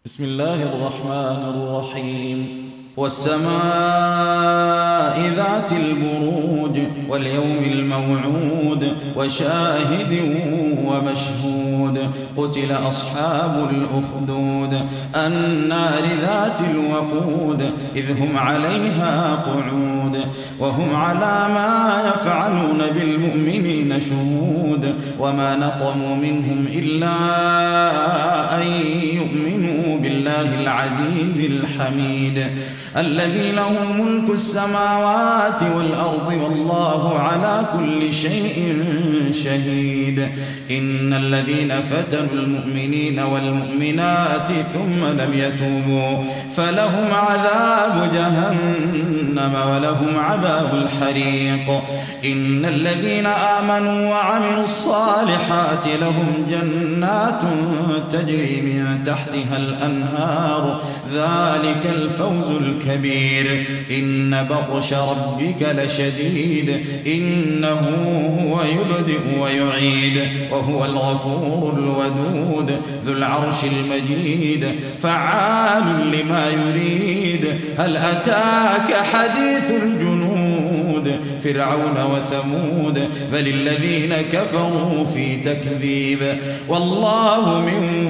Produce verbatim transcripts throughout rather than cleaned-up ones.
بسم الله الرحمن الرحيم والسماء ذات البروج واليوم الموعود وشاهد ومشهود قتل أصحاب الأخدود النار ذات الوقود إذ هم عليها قعود وهم على ما يفعلون بالمؤمنين شهود وما نقموا منهم إلا أن يؤمنوا بالله العزيز الحميد الذي له ملك السماوات والأرض والله على كل شيء شهيد إن الذين فتنوا المؤمنين والمؤمنات ثم لم يتوبوا فلهم عذاب جهنم ولهم عذاب الحريق إن الذين آمنوا وعملوا الصالحات لهم جنات تجري من تحتها الأنهار ذلك الفوز الكبير إن بطش ربك لشديد إنه هو يبدئ ويعيد وهو الغفور الودود ذو العرش المجيد فعال لما يريد هل أتاك حديث الجنود فرعون وثمود بل الذين كفروا في تكذيب والله من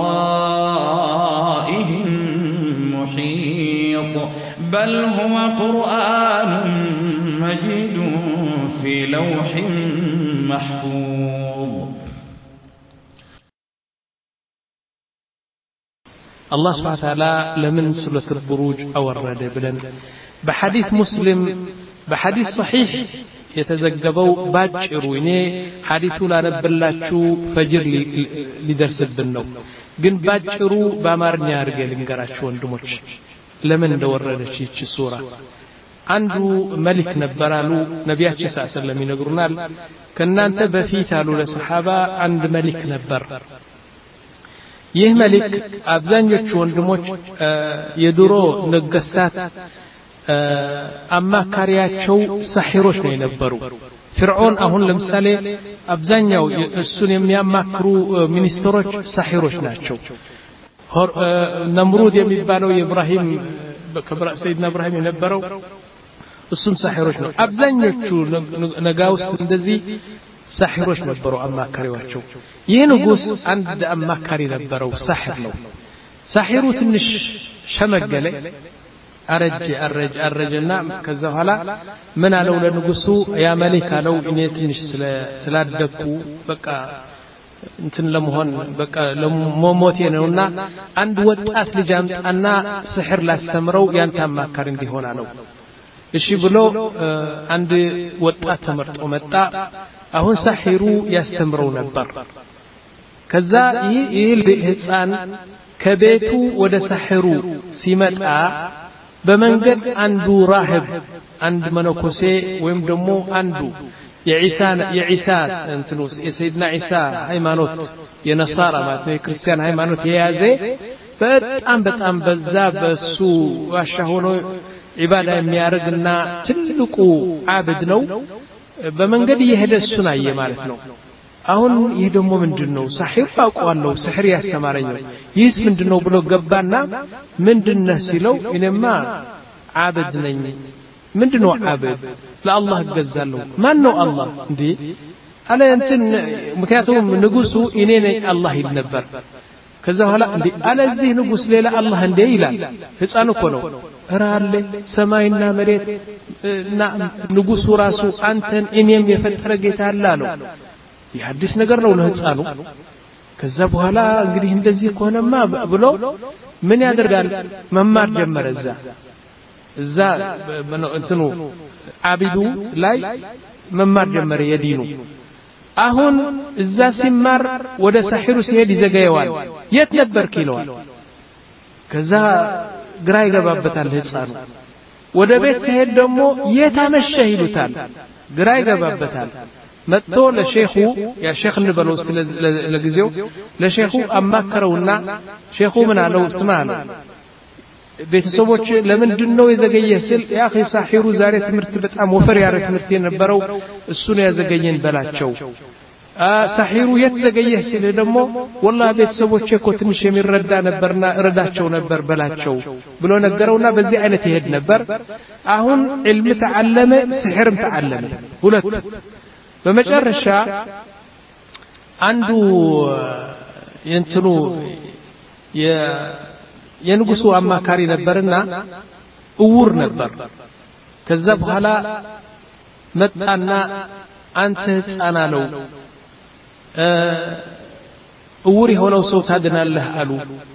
ورائهم محيط بل هو قرآن مجيد في لوح محفوظ. الله سبحانه وتعالى لمن سورة البروج أورد بلن بحديث مسلم بحديث صحيح يتزقبوا باجروا إني حديثه لا نبلاتشو فجر لدرس البنو ግን ባጭሩ በአማርኛ አድርጌ ልንገራችሁ ወንድሞች ለምን እንደወረደች ይህች ሱራ አንዱ መልክ ነበር አሉ ነቢያችን ሰለላሁ ዐለይሂ ወሰለም ይነግሩናል ከናንተ በፊት አሉ ለሰሃባ አንድ መልክ ነበር ይህ መልክ አብዛኞቹ ወንድሞች የድሮ ነገስታት አማካሪያቸው ሳሒሮች ነው የነበሩ ፍርዖን አሁን ለምሳሌ አብዛኛው እሱን የሚያማክሩ ሚኒስትሮች ሳሒሮች ናቸው ነምሩድ የሚባለው የኢብራሂም ከብራ ሰይድና ኢብራሂም የነበረው እሱም ሳሒሮች ነው አብዛኞቹ ነጋውስ እንደዚህ ሳሒሮች ነበሩ አማካሪያቸው ይህ ንጉስ አንድ አማካሪ ነበረው ሳሒር ነው ሳሒሩ ትንሽ ሸመገለ አረጀ አረጀ አረጀና ከዛ በኋላ ምን አለው ለንጉሱ ያ መሊክ አለው እኔ ትንሽ ስላደኩ በቃ እንትን ለመሆን በቃ ለሞሞቴ ነውና አንድ ወጣት ልጅ አምጣና ስሕር ላስተምረው ያንተ አማካሪ እንዲሆን አለው እሺ ብሎ አንድ ወጣት ተመርጦ መጣ አሁን ሳሒሩ ያስተምረው ነበር ከዛ ይህ ህፃን ከቤቱ ወደ ሳሒሩ ሲመጣ በመንገድ አንዱ ራህብ አንድ መነኮሴ ወይም ደግሞ አንዱ የኢሳ የኢሳ እንትኑስ የሰይድና ኢሳ ሃይማኖት የነሳራ ማለት ነው የክርስቲያን ሃይማኖት የያዘ በጣም በጣም በዛ በሱ ዋሻ ሆኖ ኢባዳ የሚያደርግና ትልቁ አብድ ነው በመንገድ እየሄደ እሱን አየ ማለት ነው አሁን ይሄ ደግሞ ምንድነው ሳሒር አውቀዋለሁ ስሕር ያስተማረኝ ይህስ ምንድነው ብሎ ገባና ምንድነው ሲለው እኔማ አብድ ነኝ ምንድነው አብድ ለአላህ እገዛለሁ ማን ነው አላህ እንዴ አለ እንትን ምክንያቱም ንጉሱ እኔ ነኝ አላህ ይል ነበር ከዛ በኋላ እንዴ አለዚህ ንጉስ ሌላ አላህ እንዴ ይላል ህፃን እኮ ነው ራለ ሰማይና መሬት እና ንጉሱ ራሱ አንተን እኔም የፈጠረ ጌታ አለ አለው የሐዲስ ነገር ነው ለህፃኑ ከዛ በኋላ እንግዲህ እንደዚህ ከሆነማ ብሎ ምን ያደርጋል መማር ጀመረ እዛ እዛ እንትኑ አቢዱ ላይ መማር ጀመረ የዲኑ አሁን እዛ ሲማር ወደ ሳሒሩ ሲሄድ ይዘጋየዋል የት ነበርክ ይለዋል ከዛ ግራ ይገባበታል ህፃኑ ወደ ቤት ሲሄድ ደግሞ የት አመሸህ ይሉታል ግራ ይገባበታል መጥቶ ለሼኹ ያ ሼኽ እንበለው ለጊዜው ለሼኹ አማከረውና ሼኹ ምን አለው ስማ አለው ቤተሰቦች ለምንድነው የዘገየ ስል ያ አኺ ሳሒሩ ዛሬ ትምህርት በጣም ወፈር ያረ ትምህርት የነበረው እሱ ነው ያዘገየን በላቸው ሳሂሩ የተዘገየ ሲል ደግሞ ወላሂ ቤተሰቦቼ እኮ ትንሽ የሚረዳ ነበርና እረዳቸው ነበር በላቸው ብሎ ነገረውና በዚህ አይነት ይሄድ ነበር አሁን ዒልም ተዓለመ ሲህርም ተዓለመ ሁለት በመጨረሻ አንዱ የእንትኑ የንጉሱ አማካሪ ነበርና እውር ነበር ከዛ በኋላ መጣና አንተ ህፃን አለው እውር የሆነው ሰው ታድናለህ አሉ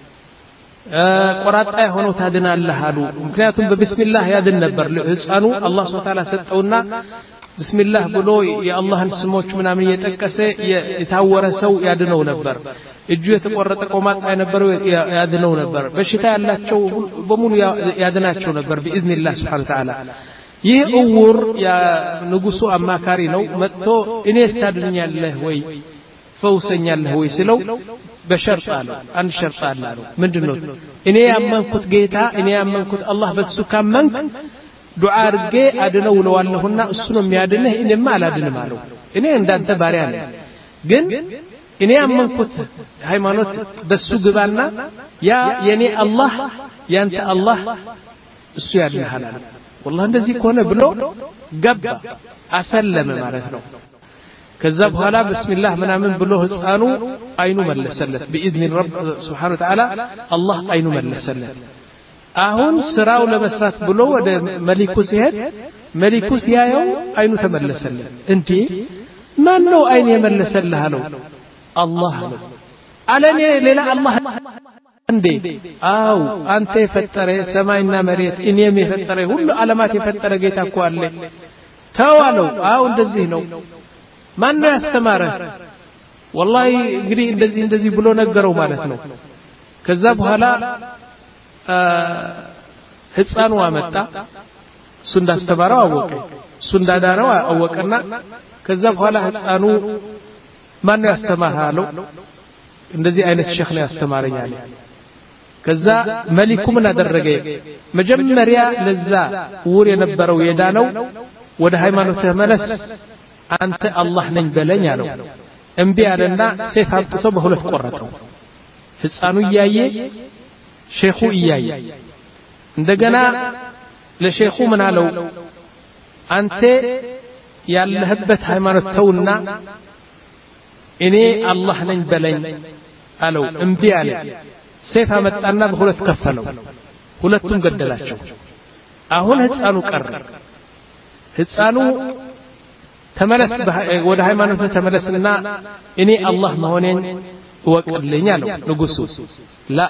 ቆራጣ የሆነው ታድናለህ አሉ ምክንያቱም በቢስሚላህ ያድን ነበር ህፃኑ አላህ Subhanahu Ta'ala ሰጠውና ቢስሚላህ ብሎ የአላህን ስሞች ምናምን እየጠቀሰ የታወረ ሰው ያድነው ነበር እጁ የተቆረጠ ቆማጣ የነበረው ያድነው ነበር በሽታ ያላቸው በሙሉ ያድናቸው ነበር በኢዝኒላህ Subhanahu Ta'ala ይህ እውር ያ ንጉሱ አማካሪ ነው መጥቶ እኔ ስታድኛለህ ወይ ፈውሰኛለህ ወይ ሲለው በሸርጥ አለ አንድ ሸርጥ አለ ምንድነው እኔ ያመንኩት ጌታ እኔ ያመንኩት አላህ በሱ ካመንክ ዱዓ አድርጌ አድነው ለዋለሁና እሱ ነው የሚያድነህ እኔማ አላድንም አለው እኔ እንዳንተ ባሪያ ነኝ ግን እኔ ያመንኩት ሃይማኖት በሱ ግባና ያ የኔ አላህ ያንተ አላህ እሱ ያድነሃል والله እንደዚህ ከሆነ ብሎ ገባ አሰለመ ማለት ነው ከዛ በኋላ በስሚላህ ምናምን ብሎ ህፃኑ አይኑ መለሰለት بإذن رب سبحانه وتعالى الله አይኑ መለሰለት አሁን ስራው ለመስራት ብሎ ወደ መሊኩ ሲሄድ መሊኩ ሲያየው አይኑ ተመለሰለት እንዴ ማን ነው አይን የመለሰልህ አለው አላህ ነው አለኔ ሌላ አላህ እንዴ አው አንተ የፈጠረ ሰማይና መሬት እኔም የፈጠረ ሁሉ ዓለማት የፈጠረ ጌታ እኮ አለ ተዋለው አው እንደዚህ ነው ማን ነው ያስተማረ والله እንግዲህ እንደዚህ እንደዚህ ብሎ ነገረው ማለት ነው ከዛ በኋላ ህፃኑ አመጣ እሱ እንዳስተማረው አወቀ እሱ እንዳዳነው አወቀና ከዛ በኋላ ህፃኑ ማን ነው ያስተማረው እንደዚህ አይነት ሼክ ነው ያስተማረኝ አለ ከዛ መሊኩ ምን አደረገ መጀመሪያ ለዛ ውር የነበረው የዳነው ወደ ሃይማኖት ተመለስ አንተ አላህ ነኝ በለኝ አለው እንቢ አለና ሰይፍ አምጥቶ በሁለት ቆረጠው ህፃኑ እያየ ሼኹ እያየ እንደገና ለሼኹ ምን አለው አንተ ያለህበት ሃይማኖት ተውና እኔ አላህ ነኝ በለኝ አለው እንቢ አለ ሰይፍ አመጣና በሁለት ከፈለው ሁለቱም ገደላቸው አሁን ህፃኑ ቀረ ህፃኑ ተመለስ ወደ ሃይማኖት ተመለስና እኔ አላህ መሆኔን ወቀልኝ አለው ንጉሱ ላ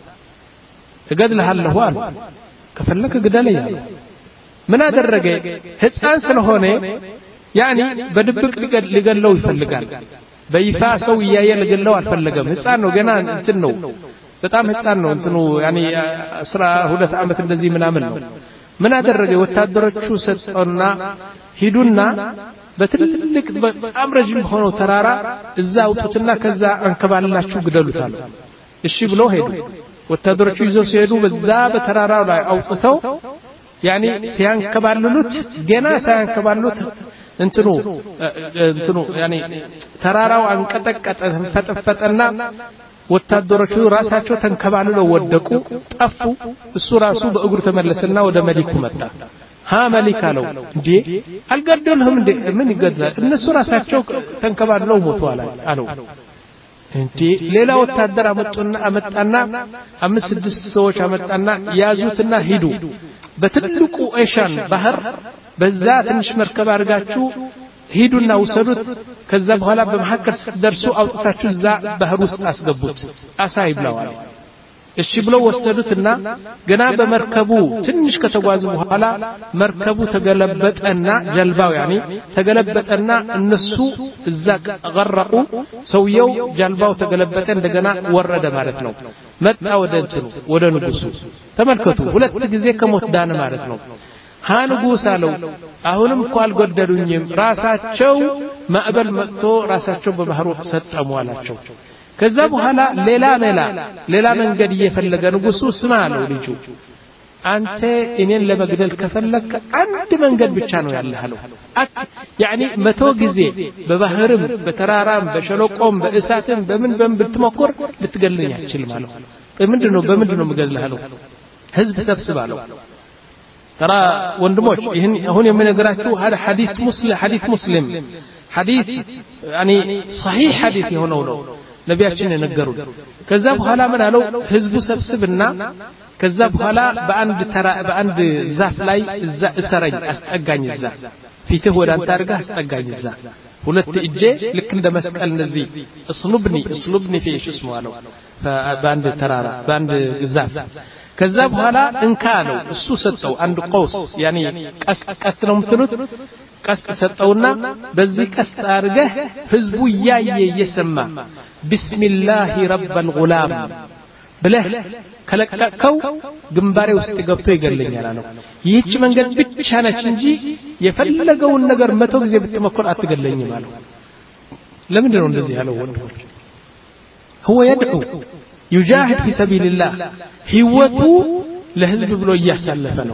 እገድልሃለሁ አለው ከፈለከ ግደለኝ አለው ምን አደረገ ህፃን ስለሆነ ያኒ በድብቅ ሊገለው ይፈልጋል በይፋ ሰው ያየ ሊገለው አልፈለገም ህፃን ነው ገና እንትን ነው በጣም ህፃን ነው እንትኑ ያኒ አስራ ሁለት አመት እንደዚህ ምናምን ነው ምን አደረገ ወታደሮቹ ሰጠውና ሂዱና በትልልቅ በጣም ረጅም ሆኖ ተራራ እዛ አውጡትና ከዛ አንከባልላችሁ ግደሉታል እሺ ብሎ ሄዱ ወታደሮቹ ይዘው ሲሄዱ በዛ በተራራው ላይ አውጥተው ያኒ ሲያንከባልሉት ገና ሲያንከባልሉት እንትኑ እንትኑ ያኒ ተራራው አንቀጠቀጠ ፈጠፈጠና ወታደሮቹ ራሳቸው ተንከባልለው ወደቁ ጠፉ እሱ ራሱ በእግሩ ተመለሰና ወደ መሊኩ መጣ ها ملك አለው እንዴ አልገደልህም እንዴ ምን ይገድላል እነሱ ራሳቸው ተንከባልለው ሞተዋል አለው እንዴ ሌላ ወታደር አመጡና አመጣና አምስት ስድስት ሰዎች አመጣና ያዙትና ሂዱ በትልቁ ኦሻን ባህር በዛ ትንሽ መርከብ አድርጋችሁ ሂዱና ወሰዱት ከዛ በኋላ በመሐከር ደርሱ አውጥታችሁ እዛ ባህር ውስጥ አስገቡት አሳ ይብላዋል እሺ ብለው ወሰዱትና ገና በመርከቡ ትንሽ ከተጓዙ በኋላ መርከቡ ተገለበጠና ጀልባው ያኒ ተገለበጠና እነሱ እዛ ገረቁ ሰውየው ጀልባው ተገለበጠ እንደገና ወረደ ማለት ነው መጣ ወደ እንትኑ ወደ ንጉሱ ተመልከቱ ሁለት ጊዜ ከሞት ዳነ ማለት ነው ها ንጉስ አለው አሁንም እኮ አልገደሉኝም ራሳቸው ማዕበል መጥቶ ራሳቸው በባህሩ ሰጠሙ አላቸው ከዛ በኋላ ሌላ ሌላ ሌላ መንገድ እየፈለገ ንጉሱ ስማ አለው ልጁ አንተ እኔን ለመግደል ከፈለክ አንድ መንገድ ብቻ ነው ያለህ አለው ያኒ መቶ ጊዜ በባህርም በተራራም በሸለቆም በእሳትም በምን በምን ብትሞክር ልትገለኝ አትችልም አለው ምንድነው በምንድነው መገለህ አለው ህዝብ ሰብስባለው ተራ ወንድሞች ይሄን አሁን የምነግራችሁ هذا حديث مسلم حديث مسلم حديث يعني صحيح حديث የሆነው ነው ነብያችን የነገሩን ከዛ በኋላ ምን አለው ህዝቡ ሰብስብና ከዛ በኋላ በአንድ ተራ በአንድ ዛፍ ላይ እዛ እሰረኝ አስጠጋኝ እዛ ፊትህ ወደ አንተ አድርጋ አስጠጋኝ እዛ ሁለት እጄ ልክ እንደ መስቀል እንደዚህ እስሉብኒ እስሉብኒ ፊሽ እስሙ አለው በአንድ ተራራ በአንድ ዛፍ ከዛ በኋላ እንካለው እሱ ሰጠው አንድ ቆስ ያኒ ቀስ ቀስ ነው የምትሉት ቀስ ሰጠውና በዚህ ቀስ አድርገህ ህዝቡ ያየ እየሰማ ቢስሚላህ ረብል ጉላም ብለህ ከለቀቀው ግንባሬ ውስጥ ገብቶ ይገለኛል አለው ይህች መንገድ ብቻ ነች እንጂ የፈለገውን ነገር መቶ ጊዜ ብትመኮር አትገለኝም አለው ለምን ነው እንደዚህ ያለው ወንድሞች هو يدعو يجاهد في سبيل الله ህይወቱ ለህዝብ ብሎ እያሳለፈ ነው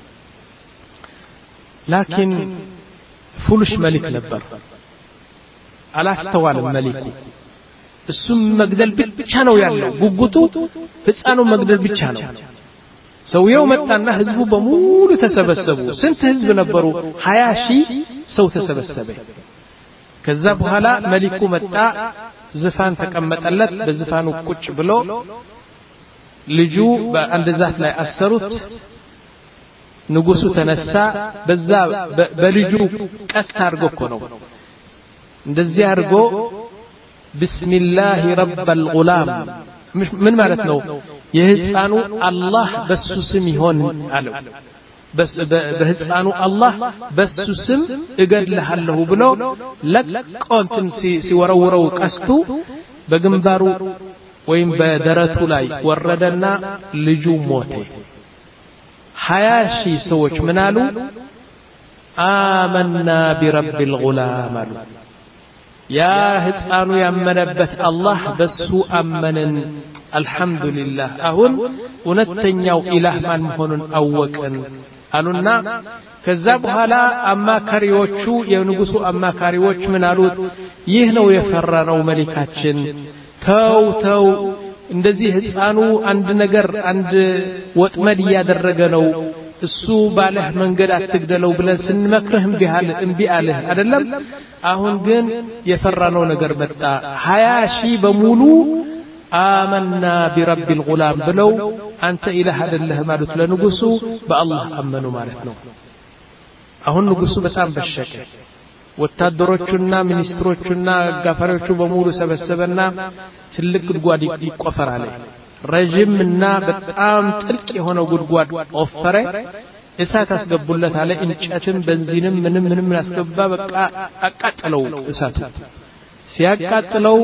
لكن ፉልሽ መሊክ ነበር አላስተዋለም መሊኩ እሱም መግደል ብቻ ነው ያለው ጉጉቱ ህፃኑ መግደል ብቻ ነው ሰውየው መጣና ህዝቡ በሙሉ ተሰበሰቡ ስንት ህዝብ ነበሩ ሃያ ሺህ ሰው ተሰበሰበ ከዛ በኋላ መሊኩ መጣ ዝፋን ተቀመጠለት በዝፋኑ ቁጭ ብሎ ልጁ በአንድ ዛፍ ላይ አሰሩት ንጉሱ ተነሳ በዛ በልጁ ቀስት አድርጎ እኮ ነው እንደዚህ አድርጎ ቢስሚላህ ረብል ጉላም ምን ማለት ነው የህፃኑ አላህ በሱ ስም ይሆን አለው በህፃኑ አላህ በሱ ስም እገድልሃለሁ ብሎ ለቆንትን ሲወረወረው ቀስቱ በግንባሩ ወይም በደረቱ ላይ ወረደና ልጁ ሞተ ሃያ ሺህ ሰዎች ምን አሉ አመና ቢረብል ጉላም አሉ ያ ህፃኑ ያመነበት አላህ በሱ አመንን አልহামዱሊላህ አሁን እውነተኛው ኢላህ ማን መሆኑን አወቅን አሉና ከዛ በኋላ አማካሪዎቹ የንጉሱ አማካሪዎች ምን አሉት ይህ ነው የፈራነው መሊካችን ተው ተው እንደዚህ ህፃኑ አንድ ነገር አንድ ወጥመድ ያደረገ ነው እሱ ባለህ መንገድ አትግደለው ብለን ስንመክርህም ቢሃል እንቢ አለህ አይደለም አሁን ግን የፈራነው ነገር መጣ ሃያ ሺህ በሙሉ አመና ቢረብል ጉላም ብለው አንተ ኢላህ አይደለህ ማለት ለንጉሱ በአላህ አመኑ ማለት ነው አሁን ንጉሱ በጣም በሸቀ ወታደሮቹና ሚኒስትሮቹና ጋፋሪዎቹ በሙሉ ሰበሰበና ትልቅ ጉድጓድ ይቆፈራል ረጅምና በጣም ጥልቅ የሆነ ጉድጓድ ቆፈረ እሳት አስገቡለት አለ እንጨትም በንዚንም ምንም ምንም አስገባ በቃ አቃጠለው እሳቱ ሲያቃጥለው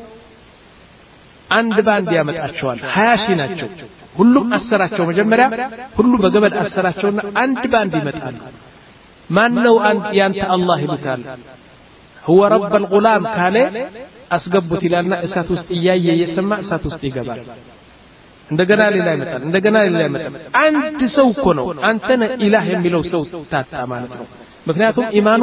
አንድ ባንድ ያመጣቸዋል ሃያ ሺህ ናቸው ሁሉም አሰራቸው መጀመሪያ ሁሉ በገመድ አሰራቸውና አንድ ባንድ ይመጣሉ ማን ነው አንድ ያንተ አላህ ይሉታል هو رب الغلام ካለ አስገቡት ይላልና እሳት ውስጥ እያየ የሰማ እሳት ውስጥ ይገባል እንደገና ሌላ ይመጣል እንደገና ሌላ ይመጣል አንድ ሰው እኮ ነው አንተ ነህ ኢላህ የሚለው ሰው ታጣ ማለት ነው ምክንያቱም ኢማኑ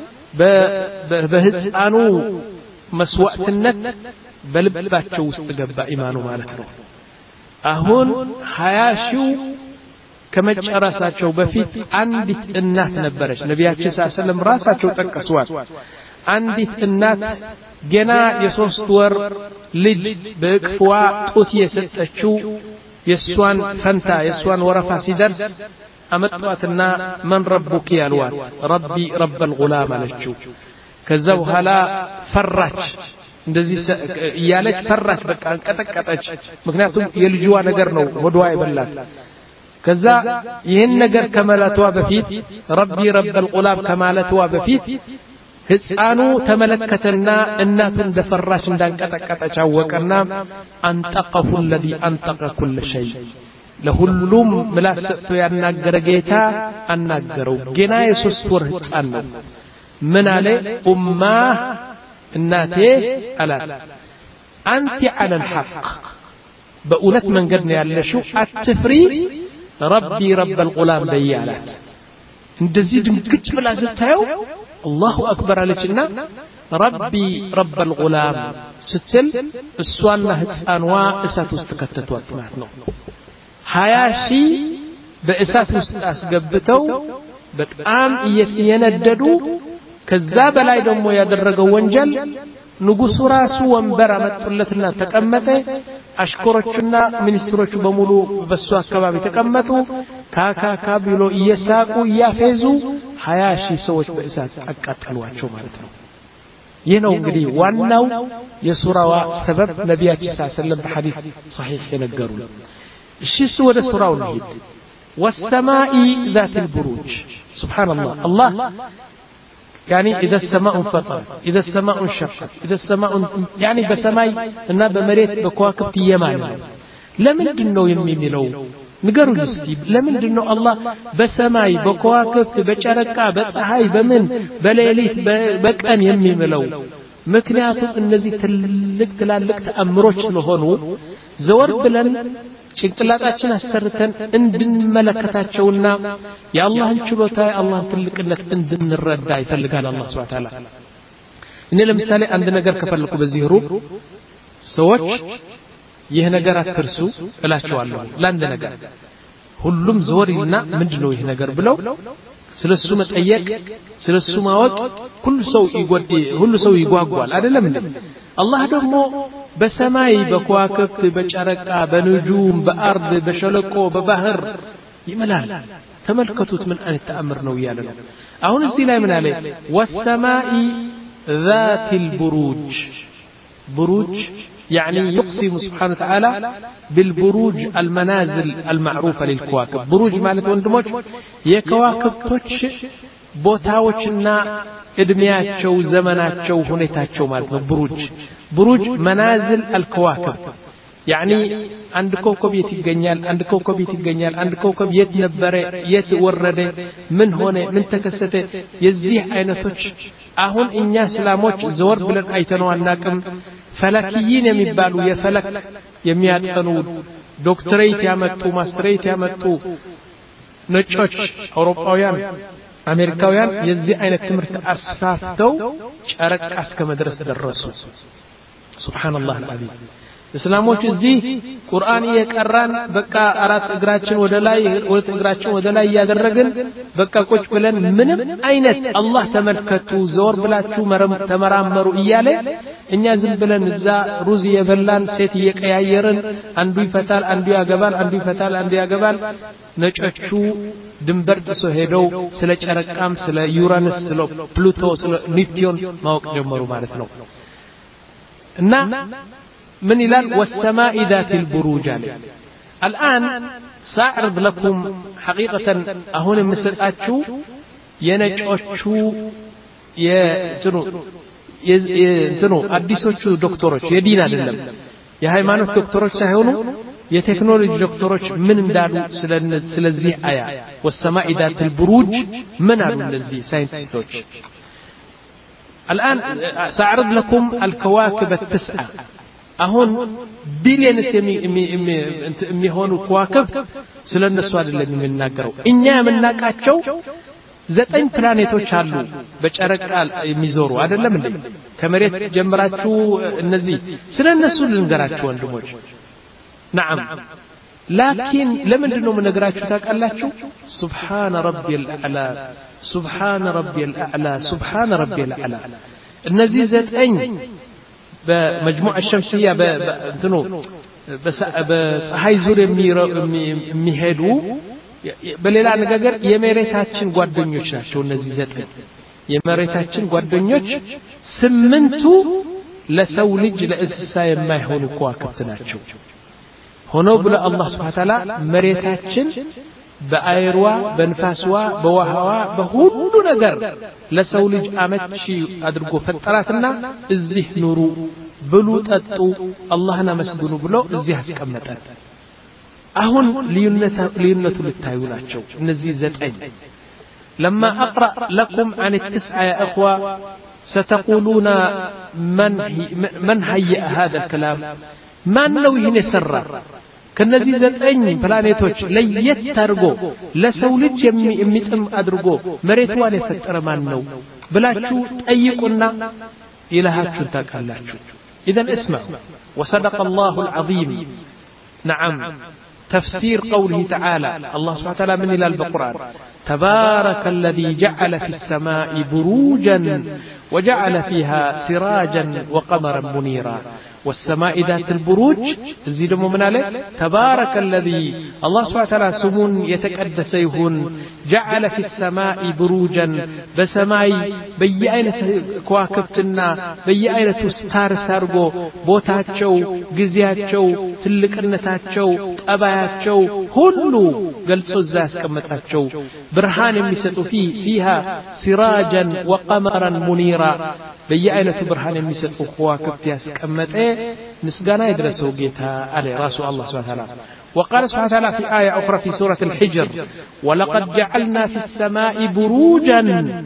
በህፃኑ መስዋዕትነት በልባቸው ውስጥ ገባ ኢማኑ ማለት ነው አሁን ሃያ ሺው ከመጨረሳቸው በፊት አንዲት እናት ነበረች ነብያችን ሰለላሁ ራሳቸው ጠቀሷት አንዲት እናት ገና የሶስት ወር ልጅ በእቅፏ ጡት የሰጠችው የሷን ፈንታ የሷን ወረፋ ሲደርስ አመጣዋትና ማን ረቡክ ያልዋት ረቢ ረብል ጉላም አለችው ከዛ በኋላ ፈራች እንደዚህ ያለች ፈራች በቃ አንቀጠቀጠች ምክንያቱም የልጅዋ ነገር ነው ወድዋ ይበላት ከዛ ይሄን ነገር ከማለቷ በፊት ረቢ ረብል ጉላም ከማለቷ በፊት ህፃኑ ተመለከተና እናቱን እንደፈራች እንዳንቀጠቀጠች አወቀና አንጠቀሁ الذي انطق كل شيء ለሁሉም ምላስ ሰጥቶ ያናገረ ጌታ አናገረው ገና የሶስት ወር ህፃን ነው ምን አለ ኡማ እናቴ አላት አንቲ على الحق በእውነት መንገድ ነው ያለሽው አትፍሪ ربي رب الغلام بيالات እንደዚህ ድንግጭ ብላ ስታየው አላሁ አክበር አለችና ረቢ ረብ الغلام ስትል እሷና ህፃንዋ እሳት ውስጥ ከተቷት ማለት ነው ሀያ ሺህ በእሳት ውስጥ አስገብተው በጣም እየነደዱ ከዛ በላይ ደግሞ ያደረገው ወንጀል ንጉሱ ራሱ ወንበር አመጡለትና ተቀመጠ አሽከሮቹና ሚኒስትሮቹ በሙሉ በሱ አካባቢ ተቀመጡ ካካካ ብሎ እየሳቁ ያፈዙ ሀያ ሺህ ሰዎች በእሳት አቃጠሏቸው ማለት ነው ይህ ነው እንግዲህ ዋናው የሱራዋ ሰበብ ነብያችን ሰለላሁ ዐለይሂ ወሰለም በሐዲስ صحيح የነገሩ እሺ ወደ ሱራው እንሂድ والسماء ذات البروج سبحان الله الله يعني إذا السماء انفطرت إذا السماء انشقت إذا السماء يعني بسماي እና በመሬት በከዋክብት የማን ለምንድነው የሚሚለው ንገሩ እስኪ ለምንድነው አላህ በሰማይ በከዋክብት በጨረቃ በፀሐይ በምን በሌሊት በቀን የሚምለው ምክንያቱም እነዚህ ትልቅ ትላልቅ ተአምሮች ስለሆኑ ዘወር ብለን ጭንቅላታችን አሰርተን እንድንመለከታቸውና የአላህን ችሎታ የአላህን ትልቅነት እንድንረዳ ይፈልጋል አላህ Subhanahu Wa Ta'ala እኔ ለምሳሌ አንድ ነገር ከፈልኩ በዚህ ሩብ ሰዎች ይህ ነገር አትርሱ እላቸዋለሁ ለአንድ ነገር ሁሉም ዞርና ምንድነው ይህ ነገር ብለው ስለሱ መጠየቅ ስለሱ ማወቅ ሁሉ ሰው ይጓድ ሁሉ ሰው ይጓጓል አይደለም እንዴ አላህ ደግሞ በሰማይ በከዋክብት በጨረቃ በንጁም በአርድ በሸለቆ በባህር ይመላል ተመልከቱት ምን አይነት ተአምር ነው ይያለ ነው አሁን እዚህ ላይ ምን አለ والسماء ذات البروج بروج يعني يقسم سبحانه وتعالى بالبروج المنازل المعروفة للكواكب بروج ማለት ወንድሞች የከዋክብቶች ቦታዎችና እድሜያቸው ዘመናቸው ሁኔታቸው ማለት ነው بروج بروج منازل الكواكب يعني عند كوكب يتገኛል عند كوكب يتገኛል عند كوكب የት ነበረ የት ወረደ ምን ሆነ ምን ተከሰተ የዚህ አይነቶች አሁን እኛ እስላሞች ዘወር ብለን አይተነው አናቅም ፈለኪይን የሚባሉ የፈለክ የሚያጠኑ ዶክተሬት ያመጡ ማስተሬት ያመጡ ነጮች አውሮፓውያን አሜሪካውያን የዚህ አይነት ትምህርት አስፋፍተው ጨረቃ እስከ መድረስ ደረሱ ሱብሃንአላህ አልዓዚም እስላሞች እዚህ ቁርአን የቀራን በቃ አራት እግራችን ወደ ላይ ሁለት እግራችን ወደ ላይ ያደረግን በቃ ቁጭ ብለን ምንም አይነት አላህ ተመልከቱ ዘወር ብላችሁ ተመራመሩ እያለ እኛ ዝም ብለን እዛ ሩዝ የበላን ሴት እየቀያየርን አንዱ ይፈታል አንዱ ያገባል አንዱ ይፈታል አንዱ ያገባል ነጮቹ ድንበር ጥሶ ሄደው ስለ ጨረቃም ስለ ዩራነስ ስለ ፕሉቶ ስለ ኔፕቲዩን ማወቅ ጀመሩ ማለት ነው እና من إلى والسماء ذات البروج الآن سأعرض لكم حقيقة أهون مسرقاتشو ينجوشو يتنو يتنو أديسوشو دكتوروش يدينا للم يا هايمانوش دكتوروش سايونو የቴክኖሎጂ ዶክተሮች ምን እንዳሉ ስለዚህ አያ والسماء ذات البروج ምን አሉ እነዚህ ሳይንቲስቶች الآن سأعرض لكم الكواكب التسعة አሁን ቢሊየንስ የሚሆኑ ከዋክብት ስለነሱ አይደለም የምናገረው እኛ የምናቃቸው ዘጠኝ ፕላኔቶች አሉ በጨረቃ የሚዞሩ አይደለም እንዴ ከመሬት ጀምራችሁ እነዚህ ስለነሱ ልንገራችሁ ወንድሞች نعم لكن ለምንድነው የምነግራችሁ ታውቃላችሁ سبحان ربي الاعلى سبحان ربي الاعلى سبحان ربي الاعلى እነዚህ ዘጠኝ በመጅሙዕ الشمسية በእንትኑ በፀሐይ ዙር የሚሄዱ በሌላ አነጋገር የመሬታችን ጓደኞች ናቸው እነዚህ ዘጠኝ የመሬታችን ጓደኞች ስምንቱ ለሰው ልጅ ለእንስሳ የማይሆኑ ከዋክብት ናቸው ሆኖ ብለ አላህ Subhanahu Wa Ta'ala መሬታችን በአየሯ በንፋስዋ በውሃዋ በሁሉ ነገር ለሰው ልጅ አመቺ አድርጎ ፈጠራትና እዚህ ኑሩ ብሉ ጠጡ አላህን አመስግኑ ብሎ እዚህ አስቀመጠ አሁን ልዩነቱ ልታዩ ናቸው እነዚህ ዘጠኝ لما أقرأ لكم عن التسعة يا أخوة ستقولون من من هيئ هذا الكلام من لو هنا سر ከነዚህ ዘጠኝ ፕላኔቶች ለየት አድርጎ ለሰው ልጅ የሚጥም አድርጎ መሬቷን የፈጠረ ማን ነው ብላችሁ ጠይቁና ኢላሃችሁን ታውቃላችሁ إذن اسمع وصدق الله العظيم نعم تفسير قوله تعالى الله سبحانه وتعالى من إلى القرآن تبارك الذي جعل في السماء بروجا وجعل فيها سراجا وقمرا منيرا والسماء ذات البروج زيد من عليه تبارك الذي الله سبحانه وتعالى سمون يتقدس يهون جعل في السماء بروجا بسماء بي أينة كواكبتنا بي أينة ستار سارغو بوتاتشو غزياتشو تلقنتاتشو أباياتشو هلو قلصو الزاس كمتاتشو برهان يمسطو فيه فيها سراجا وقمرا منيرا بي أينة برهان يمسطو كواكبت ياسكمته مسغانا يدرسو جيتا عليه رسول الله سبحانه وتعالى وقال سبحانه وتعالى في آية أخرى في سورة الحجر ولقد جعلنا في السماء بروجا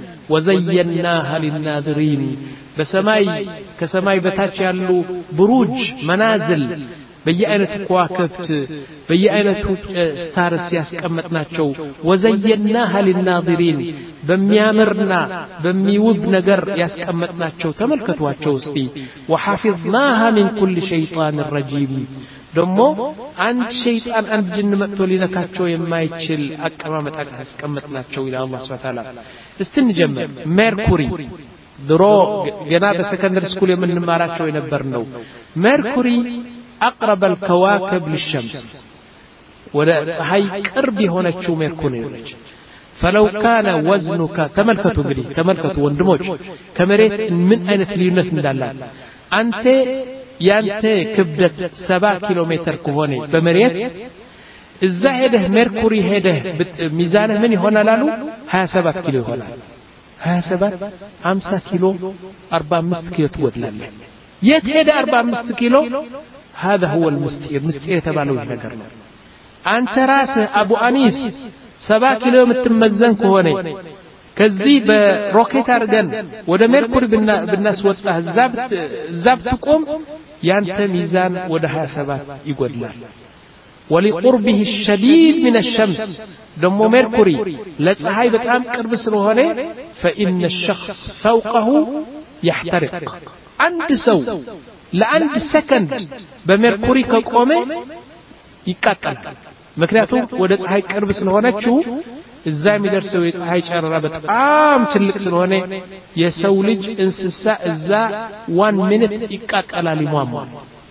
وزيناها للناظرين بسماء كسماء بتاتش يالو بروج منازل بيئنة كواكبت بيئنة ستارس ياسكمتناتشو وزيناها للناظرين بميامرنا بميوب نجر ياسكمتناتشو تملكتواتشو سي وحفظناها من كل شيطان رجيم دمو عند شيطان عند جن مقتولين كاتشو يما يتشل أكمامت ياسكمتناتشو إلى الله سبحانه وتعالى استنجمع ميركوري درو جناب سكندر سكول من نماراتشو ينبرنو ميركوري أقرب الكواكب للشمس ولا صحي قربي هنا تشو ميركوري فلو كان وزنك تملكته قري تملكته وندموج كمريت من أين تليونت من دالات أنت يانت كبدت سبع كيلومتر كهوني بمريت إذا هده ميركوري هده ميزانه مني هنا لالو ها سبع كيلو هنا ها سبع خمسة كيلو أربعة مست كيلو تود لله يت هده أربعة مست كيلو هذا هو المستير مستير تبالو ينقرنا أنت راسه أبو أنيس سبع كيلو متمزن كهوني كذي بروكيت أرجن وده ميركوري بالناس وصله الزبط الزبط تقوم يانت ميزان ودها سبع يقول لا ولقربه الشديد من الشمس دمو ميركوري لا تهاي بتعام قرب سلوهنه فإن الشخص فوقه يحترق عند سو لعند سكند بميركوري كقومه يقتل ምክንያቱም ወደ ፀሐይ ቅርብ ስለሆነችው እዛ የሚደርሰው የፀሐይ ጨረራ በጣም ትልቅ ስለሆነ የሰው ልጅ እንስሳ እዛ one minute ይቃጠላል ይሟሟል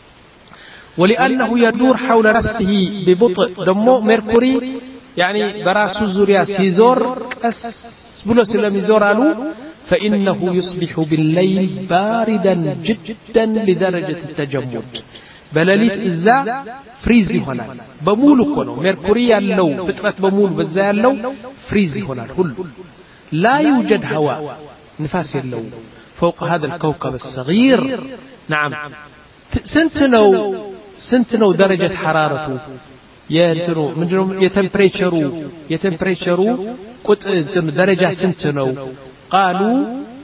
ولانه يدور حول نفسه ببطء دمو ميركوري يعني براسو زوريا سيزور قس بلو سلميزور አሉ فانه يصبح بالليل باردا جدا لدرجه التجمد بلاليت እዛ ፍሪዝ ይሆናል በሙሉ እኮ ነው ሜርኩሪ ያለው ፍጥረት በሙሉ በዛ ያለው ፍሪዝ ይሆናል ሁሉ لا يوجد هواء نفاس يلو فوق هذا الكوكب الصغير نعم سنتنو سنتنو درجة حرارته ينتنو مندنو يتمبريتشرو يتمبريتشرو قط درجة سنتنو قالوا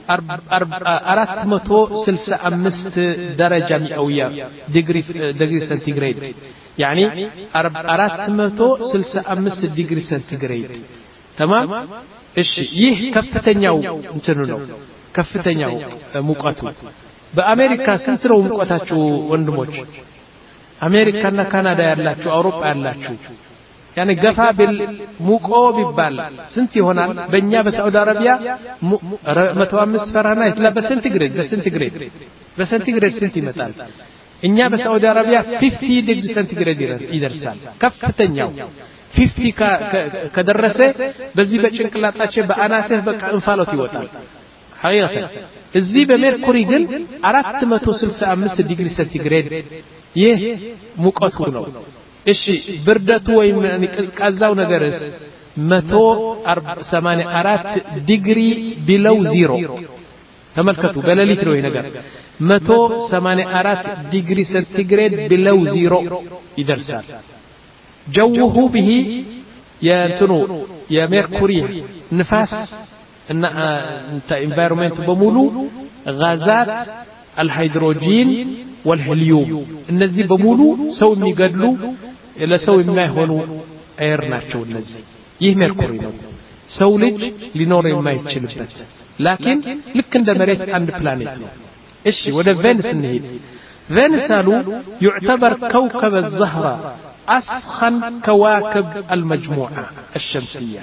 أربعة متو سلسة أمست درجة مئوية ديجري ديجري سنتيغريد يعني أربعة متو سلسة أمست ديجري سنتيغريد تمام إيش يه كفتنياو نتنو كفتنياو موقاتو بأمريكا سنترو موقاتاتشو وندموج أمريكا نا كندا يالاتشو أوروبا يالاتشو يعني قفا بالموقو ببال سنتي هنا بنيا بسعودة عربية متوامس فرهنايت لا بسنتيغريد بسنتيغريد بسنتيغريد سنتي متال إنيا بسعودة عربية fifty degree سنتيغريد يدرسال كفتنياو fifty كدرسه بزي بچنقلاطاچه بأناته بقى انفالوت يوطال حقيقة الزي بميركوري ግን أربعة متو سلسة أمست ديجري سنتيغريد يه موقاتو ነው እሺ ብርደቱ ወይም ቀዝቃዛው ነገርስ مئة وثمانية وثمانين ዲግሪ ቢለው ዜሮ ተመልከቱ በሌሊት ነው ይሄ ነገር مئة وثمانية وثمانين ዲግሪ ሴንቲግሬድ ቢለው ዜሮ ይደርሳል جوه به የእንትኑ የሜርኩሪ ንፋስ እና እንተ ኢንቫይሮንመንት በሙሉ غازات الهيدروجين والهيليوم እነዚህ በሙሉ ሰው የሚገድሉ ለሰው የማይሆኑ ኤር ናቸው እነዚህ ይህ ሜርኩሪ ነው ሰው ልጅ ሊኖር የማይችልበት ላኪን ልክ እንደ መሬት አንድ ፕላኔት ነው እሺ ወደ ቬንስ እንሄድ ቬንስ አሉ يعتبر كوكب الزهرة أسخن كواكب المجموعة الشمسية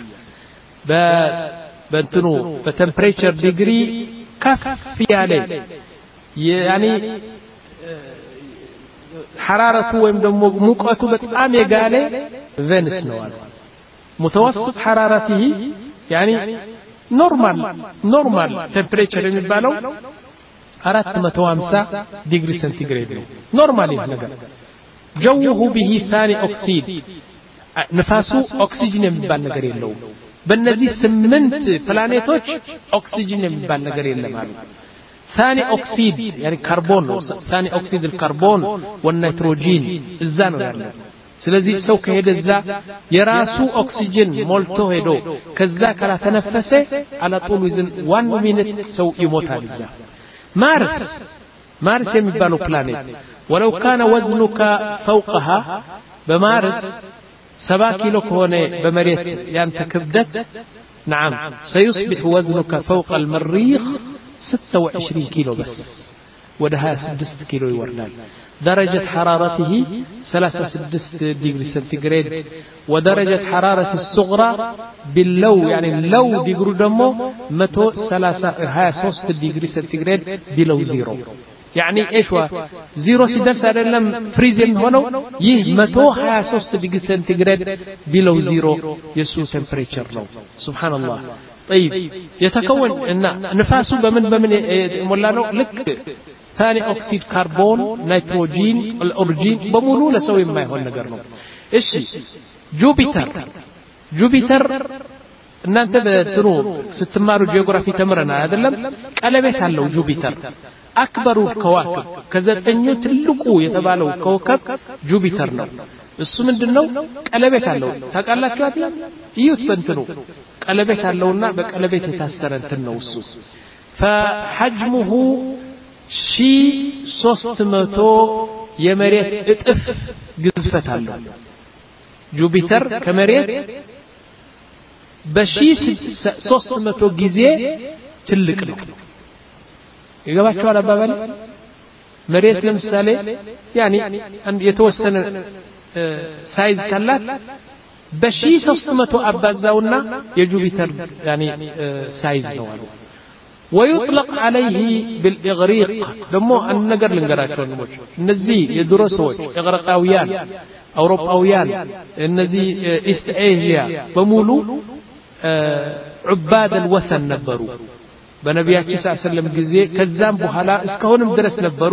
بنتنو بتمبريتشر ديجري كف عليه يعني حرارته ويم دمو موقته بتام يقاله فينس نوال متوسط حرارته يعني نورمال نورمال تمبريتشر የሚባለው አራት መቶ ሃምሳ ዲግሪ ሴንቲግሬድ ነው ኖርማሊ ነገር جوه به ثاني أكسيد نفاسه أكسجين የሚባል ነገር የለውም በእነዚህ ስምንት ፕላኔቶች أكسجين የሚባል ነገር የለም አሉ ثاني أكسيد يعني كربون ثاني أكسيد الكربون والنيتروجين እዛ ነው ያለው ስለዚህ ሰው ከሄደ እዛ የራሱ ኦክሲጅን ሞልቶ ሄዶ ከዛ ካላ ተነፈሰ على طول within one minute ሰው ይሞታል እዛ ማርስ ማርስ የሚባለው ፕላኔት ولو كان وزنك فوقها بمارس سبعة كيلو كونه بمريت يعني كبدت نعم سيصبح وزنك فوق المريخ ستة وعشرين كيلو بس ودها سدست كيلو يوردان درجة حرارته ثلاثة سدست ديجري سنتيغريد ودرجة حرارة الصغرى باللو يعني اللو ديجرو دمو متو ثلاثة هاي صوست ديجري سنتيغريد بلو زيرو يعني ايش هو زيرو سيدرس አይደለም ፍሪዝ የሚሆነው ይህ መቶ ሃያ ሶስት ዲግሪ ሴንቲግሬድ ቢሎው ዚሮ የሱ ቴምፕሬቸር ነው ሱብሃንአላህ طيب يتكون ان نفاسه بمن بمن مولا ነው ልክ ثاني اكسيد كربون نيتروجين الاورجين በሙሉ ለሰው የማይሆን ነገር ነው እሺ ጁፒተር ጁፒተር እናንተ በትሩ ስትማሩ ጂኦግራፊ ተምረና አይደለም ቀለበት አለው ጁፒተር أكبر الكواكب كذتنيو تلقو يتبالو كوكب جوبيتر ነው እሱ ምንድነው ቀለበት አለው ታውቃላችሁ አይደል ይዩት በእንትኑ ቀለበት አለውና በቀለበት የታሰረ እንትን ነው እሱ فحجمه شي ሶስት መቶ የመሬት እጥፍ ግዝፈት አለው ጁፒተር ከመሬት በሺ ሶስት መቶ ጊዜ ትልቅ ነው ይገባችኋል አባባል መሬት ለምሳሌ ያኒ አንድ የተወሰነ ሳይዝ ካላት በሺ ሶስት መቶ አባዛውና የጁፒተር ያኒ ሳይዝ ነው አሉ ويطلق عليه بالاغريق ደሞ አንድ ነገር ልንገራችሁ ወንድሞች እነዚህ የድሮ ሰዎች እግረቃውያን አውሮፓውያን እነዚህ ኢስት ኤዥያ በሙሉ عباد الوثن ነበሩ በነቢያችን ሰለላሁ ጊዜ ከዛም በኋላ እስካሁንም ድረስ ነበሩ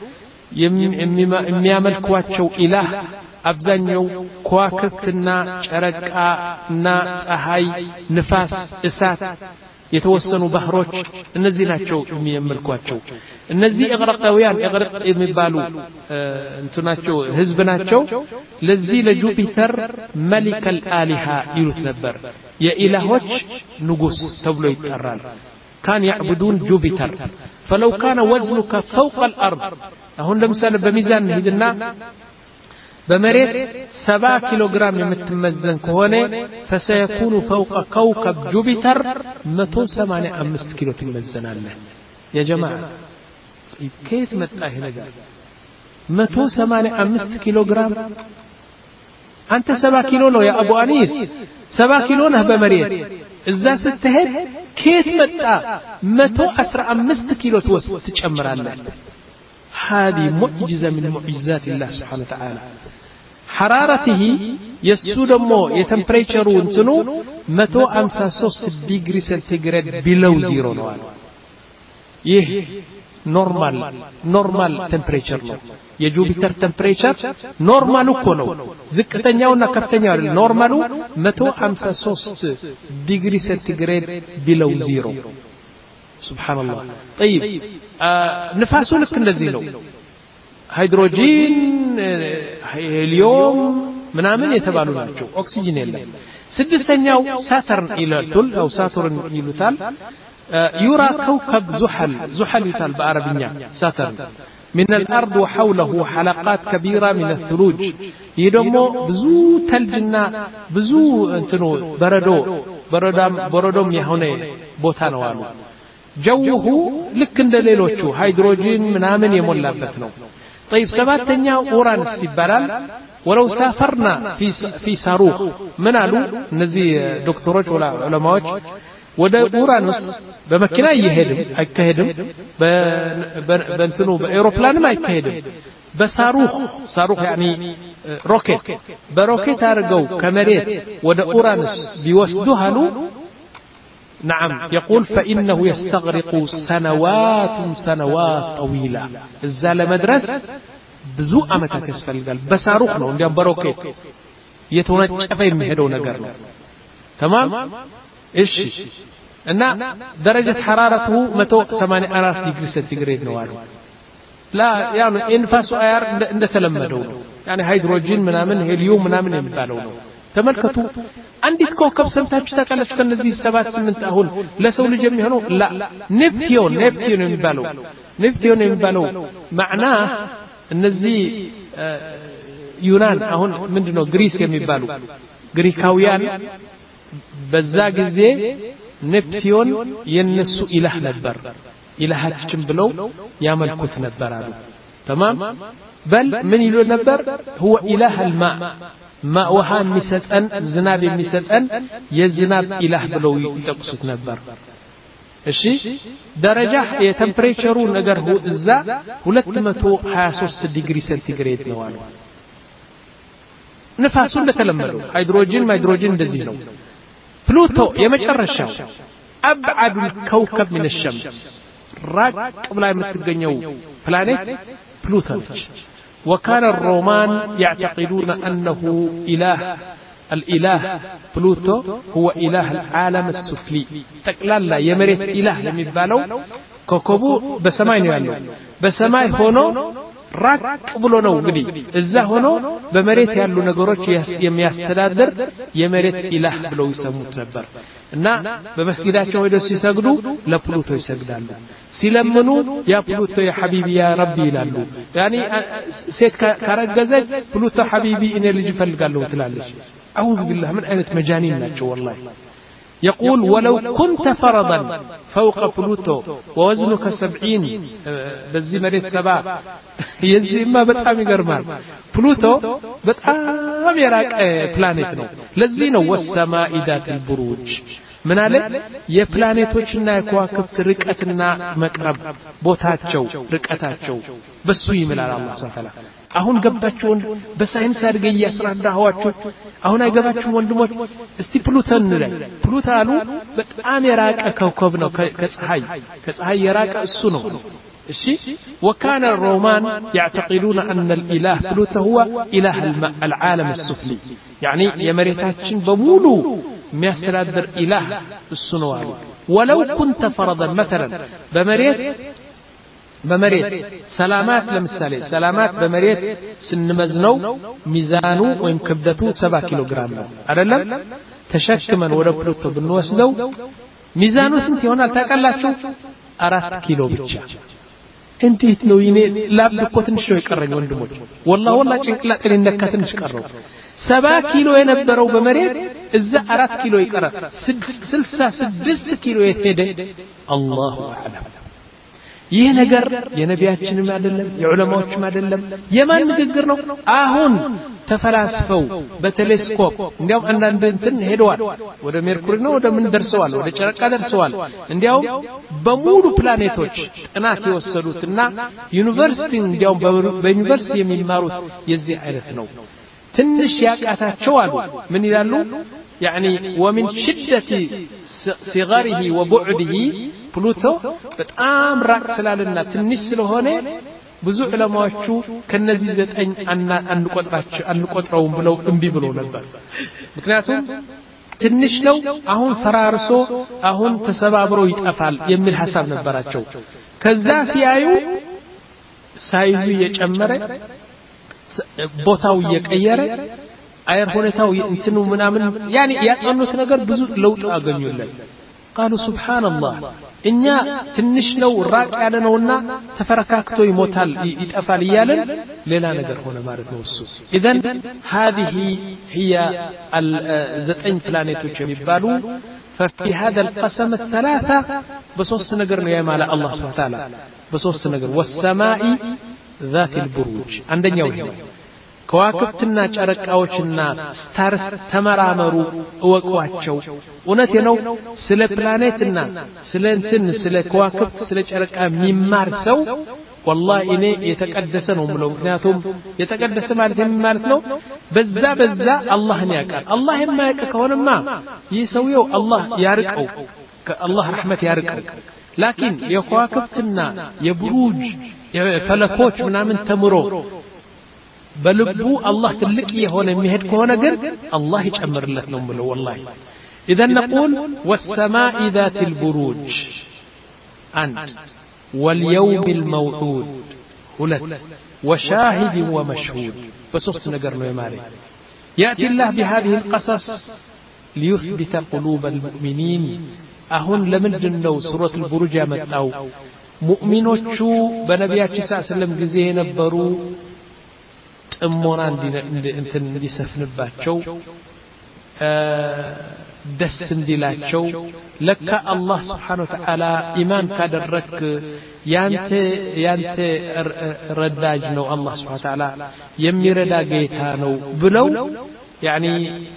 የሚያመልኳቸው ኢላህ አብዛኛው ከዋክብትና ጨረቃና ፀሐይ ንፋስ እሳት የተወሰኑ ባህሮች እነዚህ ናቸው የሚያመልኳቸው እነዚህ እግረቃውያን እግረቅ የሚባሉ እንትናቸው ህዝብ ናቸው ለዚህ ለጁፒተር መሊከል አሊሃ ይሉት ነበር የኢላሆች ንጉስ ተብሎ ይጠራል كان يعبدون جوبيتر فلو كان وزنك فوق الأرض هون لمثال بميزان هيدنا بمريت سبعة كيلوغرام يمتمزن كهونه فسيكون فوق كوكب جوبيتر مئة وثمانية وخمسين كيلو تمزن الله يا جماعة كيف متى هنا مئة وثمانية وخمسين كيلوغرام أنت سبعة كيلو يا أبو أنيس سبعة كيلو نه بمريت إذا ستهد كيف متى مئة وعشرة وخمسين كيلو توسط تجمر الله هذه معجزة من معجزات الله سبحانه وتعالى حرارته يسود مو يتمبريتشر وانتنو مئة وخمسة وخمسين ديجري سنتيغريد بلو زيرو نوال يه نورمال نورمال تمبريتشر ነው የጁፒተር ቴምፕሬቸር ኖርማሉ እኮ ነው ዝቅተኛውና ከፍተኛው ኖርማሉ መቶ ሃምሳ ሶስት ዲግሪ ሴንቲግሬድ ቢለው ዜሮ ሱብሃንአላህ طيب ንፋሱ ልክ እንደዚህ ነው ሃይድሮጂን ሄሊዮም ምናምን የተባሉ ናቸው ኦክሲጅን የለም ስድስተኛው ሳተርን ይላል አው ሳተርን ይሉታል يرى كوكب زحل زحل يتال بعربية ساترن من الأرض وحوله حلقات كبيرة من الثلوج يدمو بزو تلجنا بزو انتنو بردو بردام بردوم يهوني بوتانو والو جوه لك اند ليلوچو هيدروجين منامن يمولابت نو طيب سباتኛው ኡራንስ ይባላል ولو سافرنا في في صاروخ من قالوا እነዚህ ዶክተሮች ወላ ዑለማዎች ወደ ኡራንስ በመኪና ይሄድም አይካሄድም በእንትኑ በኤሮፕላንም አይካሄድም በሳሩኽ ሳሩኽ يعني روكيت በሮኬት አድርገው ከመሬት ወደ ኡራንስ ቢወስዱህ አሉ نعم يقول فإنه يستغرق سنوات سنوات طويلة الزال مدرس بزو أمتى تسفل قال بساروخ نو عندهم بروكيت يتونجف يمهدون قرن تمام إيش إن درجة حرارته متو ثمانية آلاف ديجري سنتيغريد نوارو لا يعني إنفاس أيار نتلمدون يعني هيدروجين منامن هيليوم منامن يمبالون ተመልከቱ አንዲት ኮከብ ሰምታችሁ ታውቃላችሁ ከነዚህ ሰባት ስምንት አሁን ለሰው ልጅ የሚሆነው ላ ኔፕቲዮን ኔፕቲዮን የሚባለው ኔፕቲዮን የሚባለው ማዕና እነዚህ ዩናን አሁን ምንድነው ግሪስ የሚባሉ ግሪካውያን በዛ ጊዜ ኔፕቲዮን የነሱ ኢላህ ነበር ኢላሃችን ብለው ያመልኩት ነበር አሉ تمام بل من يلو نبر هو إله الماء ماء وها مسطن زناب مسطن يزناب إله بلو يتقصد نبر እሺ ደረጃ የቴምፕሬቸሩ ነገር ሁ እዛ ሁለት መቶ ሃያ ሶስት ዲግሪ ሴንቲግሬድ ነው አሉ ንፋሱ እንደተለመደው ሃይድሮጂን ሃይድሮጂን እንደዚህ ነው ፕሉቶ የመጨረሻው أبعد الكوكب من الشمس راق بلا የምትገኘው ፕላኔት بلوتو وكان الرومان يعتقدون أنه إله الإله بلوتو هو إله العالم السفلي تقلال لا يمرت إله لم يبالو كوكبو بسماي نيالو بسماي هونو راك بلو نو غدي እዛ ሆኖ በመሬት ያሉ ነገሮች የሚያስተዳድር የመሬት ኢላህ ብለው ይሰሙት ነበር እና በመስጊዳቸው ወደ ሲሰግዱ ለፕሉቶ ይሰግዳሉ ሲለምኑ ያ ፕሉቶ ያ ሐቢቢ ያ ረቢ ይላሉ ያኒ ሴት ካረገዘች ፕሉቶ ሐቢቢ እኔ ልጅ ፈልጋለሁ ትላለች አውዝ ቢላህ ምን አይነት መጃኒን ናቸው والله يقول ولو كنت فرضا فوق بلوتو ووزنك سبعين بزي مريت سبع يزي ما بتعم يقرمان بلوتو بتعم يراك بلانيت نو لزينو والسماء ذات البروج من عليه يا بلانيتوچنا يكواكبت رقتنا مقرب بوتاچو رقتاچو بسو يملال الله سبحانه وتعالى አሁን ገባችሁን በሳይንስ አድርገ ያስራዳኋችሁ አሁን አይገባችሁም ወንድሞች እስቲ ፕሉቶን ላይ ፕሉታሉ በጣም የራቀ ኮከብ ነው ከፀሐይ ከፀሐይ የራቀ እሱ ነው እሺ وكان الرومان يعتقدون أن الإله بلوتو هو إله الماء العالم السفلي يعني يمريتاችን በሙሉ የሚያስተዳድር ኢላህ እሱ ነው አሉ ولو كنت فرضا مثلا በመሬት በመሬት ሰላማት ለምሳሌ ሰላማት በመሬት ስንመዝነው ሚዛኑ ወይም ክብደቱ ሰባ ኪሎ ግራም ነው አይደለም ተሸክመን ወደ ፕሉቶ ብንወስደው ሚዛኑ ስንት ይሆናል ታውቃላችሁ አራት ኪሎ ብቻ እንዴት ነው ይኔ ላብ እኮ ትንሽ ነው የቀረኝ ወንድሞች والله والله ጭንቅላቴን እንደካ ትንሽ ቀረው ሰባ ኪሎ የነበረው በመሬት እዛ አራት ኪሎ ይቀራል ስልሳ ስድስት ኪሎ የሄደ አላሁ አዕለም ይህ ነገር የነቢያችንም አይደለም የዑለማዎችም አይደለም የማን ንግግር ነው አሁን ተፈላስፈው በቴሌስኮፕ እንዲያው አንዳንድ እንትን ሄደዋል ወደ ሜርኩሪ ነው ወደ ምን ደርሰዋል ወደ ጨረቃ ደርሰዋል እንዲያው በሙሉ ፕላኔቶች ጥናት የወሰዱትና ዩኒቨርሲቲ እንዲያው በዩኒቨርሲቲ የሚማሩት የዚህ አይነት ነው ትንሽ ያቃታቸው አሉ ምን ይላሉ يعني ومن شدة صغره وبعده بلوتو በጣም ራቅ ስላልና ትንሽ ስለሆነ ብዙ ዑለማዎቹ ከነዚህ ዘጠኝ አንቆጥራቸው አንቆጥረውም ብለው እንቢ ብለው ነበር ምክንያቱም ትንሽ ነው አሁን ፈራርሶ አሁን ተሰባብሮ ይጠፋል የሚል ሐሳብ ነበራቸው ከዛ ሲያዩ ሳይዙ እየጨመረ ቦታው እየቀየረ አየር ሁኔታው እንትኑ ምናምን ያኒ ያጠኑት ነገር ብዙ ለውጥ አገኙለት قالوا سبحان الله እኛ ትንሽ ነው ራቅ ያለ ነውና ተፈረካክቶ ይሞታል ይጠፋል ይያለን ሌላ ነገር ሆነ ማለት ነው እሱ اذا هذه هي الزتين بلانيتوች የሚባሉ ففي هذا القسم الثلاثه بصوص ነገር ነው ያማለ الله سبحانه وتعالى بصوص ነገር والسماء ذات البروج አንደኛው ነው ከዋክብትና ጨረቃዎችና ስታርስ ተመራመሩ እወቋቸው እውነቴ ነው ስለ ፕላኔትና ስለ እንትን ስለ ከዋክብት ስለ ጨረቃ የሚማር ሰው والله እኔ የተቀደሰ ነው ምለው ምክንያቱም የተቀደሰ ማለት ምን ማለት ነው በዛ በዛ አላህን ያውቃል አላህ የማያውቅ ከሆነማ ይህ ሰውየው አላህ ያርቀው ከአላህ ረህመት ያርቀው لكن የከዋክብትና የብሩጅ የፈለኮች ምናምን ተምሮ በልቡ አላህ ትልቅ የሆነ የሚሄድ ከሆነ ግን አላህ ይጨምርለት ነው ምለው والله اذا نقول والسماء ذات البروج አንድ واليوم الموعود ሁለት وشاهد ومشهود በሶስት ነገር ነው የማሪ ياتي الله بهذه القصص ليثبت قلوب المؤمنين አሁን ለምንድን ነው ሱረቱ البروج ያመጣው ሙእሚኖቹ በነቢያችን ሰለላሁ ዐለይሂ ወሰለም ጊዜ የነበሩ ጥሞና እንትን እንዲሰፍንባቸው ደስ እንዲላቸው ለካ አላህ Subhanahu Wa Ta'ala ኢማን ካደረክ ያንተ ያንተ ረዳጅ ነው አላህ Subhanahu Wa Ta'ala የሚረዳ ጌታ ነው ብለው ያኒ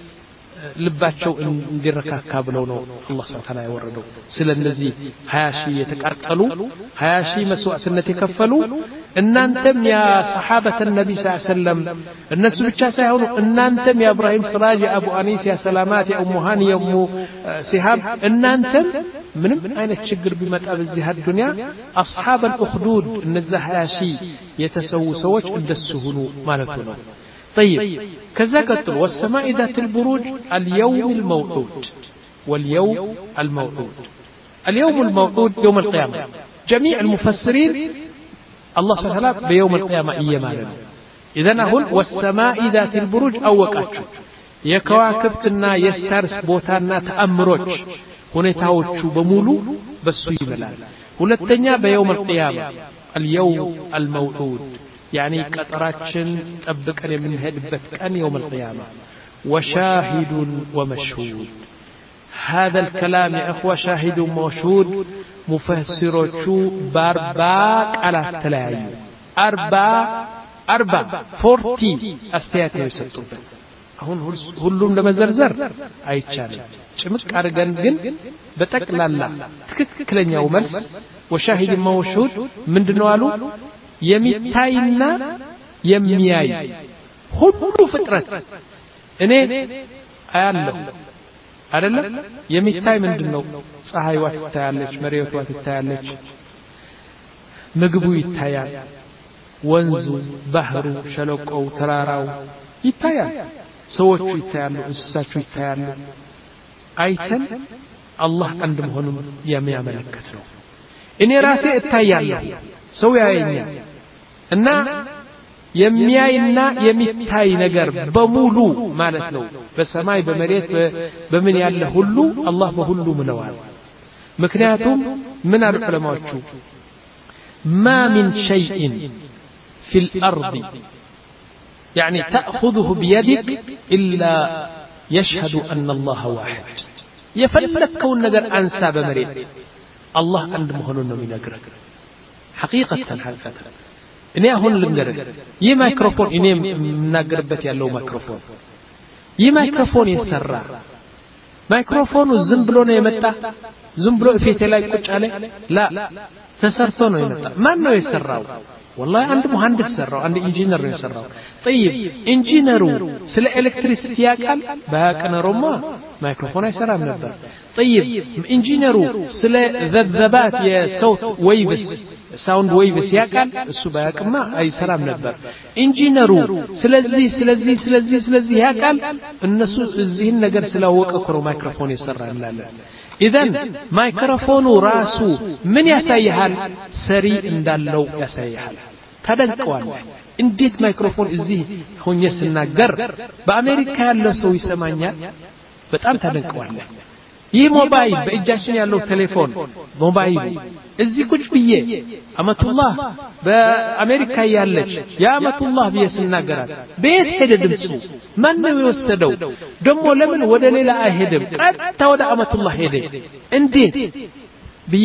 ልባቸው እንዲረካካ ብለው ነው አላህ Subhanahu Wa Ta'ala ያወረደው ስለዚህ ሃያ ሺህ የተቃጠሉ ሃያ ሺህ መስዋዕትነት የከፈሉ እናንተም ያ ሰሃበተ ነብይ ሰለላሁ ዐለይሂ ወሰለም እነሱ ብቻ ሳይሆኑ እናንተም ያ ኢብራሂም ስራጅ ያ አቡ አኒስ ያ ሰላማት ያ ኡሙ ሃኒ ያ ኡሙ ሲሃብ እናንተም ምንም አይነት ችግር ቢመጣ በዚህ ዱንያ አስሐብ الأخدود እነዛ ሃያ ሺህ የተሰው ሰዎች እንደሱ ሆኑ ማለት ነው طيب كذا قتل والسماء ذات البروج اليوم الموعود واليوم الموعود اليوم الموعود يوم القيامة جميع المفسرين الله سبحانه وتعالى بيوم القيامة إيمانا إذن هون والسماء ذات البروج أوقاتشو يكواكبتنا يستارس بوتانا تأمروج هنتاوتشو بمولو بسو يملال ولتنيا بيوم القيامة اليوم الموعود يعني قطراتشن طبقن يمنهدبت كان يوم القيامة وشاهد ومشهود هذا الكلام يا اخوه شاهد ومشهود مفسروچو بارباق على تلاي اربع اربع أربعين استيات يسطوت አሁን ሁሉም ለመዘርዘር አይቻልም ጭምቅ አርገን ግን በተክላላ ትክክለኛው መልስ وشاهد ومشهود ምንድነው አሉ የሚታይና የሚያይ ሁሉ ፍጥረት እኔ አያለሁ አይደለም የሚታይ ምንድነው ፀሐይዋ ትታያለች መሬቷ ትታያለች ምግቡ ይታያል ወንዙ ባህሩ ሸለቆው ተራራው ይታያል ሰዎቹ ይታያሉ እንስሳቹ ይታያሉ አይተን አላህ አንድ መሆኑን የሚያመለክት ነው እኔ ራሴ እታያለሁ ሰው ያየኛል እና የሚያይና የሚታይ ነገር በሙሉ ማለት ነው በሰማይ በመሬት በምን ያለ ሁሉ አላህ በሁሉ ምለዋል ምክንያቱም ምን አሉ ዑለማዎቹ ما من شيء في الأرض يعني تأخذه بيدك إلا يشهد أن الله واحد يفلك كون نجر أنسى بمريت الله عند مهنون من أجرك حقيقة حقيقة إني أهون لنجرك يي مايكروفون إني مناقربت يالله مايكروفون يي مايكروفون يسرع مايكروفون الزنبلون يمتع زنبلو في تلاي كوش عليه لا تسرتونه يمتع ما أنه يسرعه والله عند مهندس سرعه عند انجينير يسرعه طيب انجينيرو سلا الكتريسيتي ياقال باكنا روما مايكروفون يسرع نبر طيب انجينيرو سلا ذبذبات يا صوت ويفز ساوند ويفز ياقال እሱ ባያቅማ አይሰራም ነበር ኢንጂነሩ ስለዚህ ስለዚህ ስለዚህ ስለዚህ ያቃል እነሱ እዚህን ነገር ስላወቀ እኮ ማይክሮፎን ይሰራል إذن ማይክሮፎኑ ራሱ ምን ያሳያል ሰሪ እንዳለው ያሳያል ተደንቀዋል እንዴት ማይክሮፎን እዚህ ሆኜ ስናገር በአሜሪካ ያለው ሰው ይሰማኛል በጣም ተደንቀዋል ይህ ሞባይል በእጃችን ያለው ቴሌፎን ሞባይል እዚህ ቁጭ ብዬ አመቱላህ በአሜሪካ ያለች ያ አመቱላህ በየስናገራት ቤት ሄደ ድምጹ ማን ነው የወሰደው ደሞ ለምን ወደ ሌላ አይሄድም ቀጥታ ወደ አመቱላህ ሄደ እንዴት ብዬ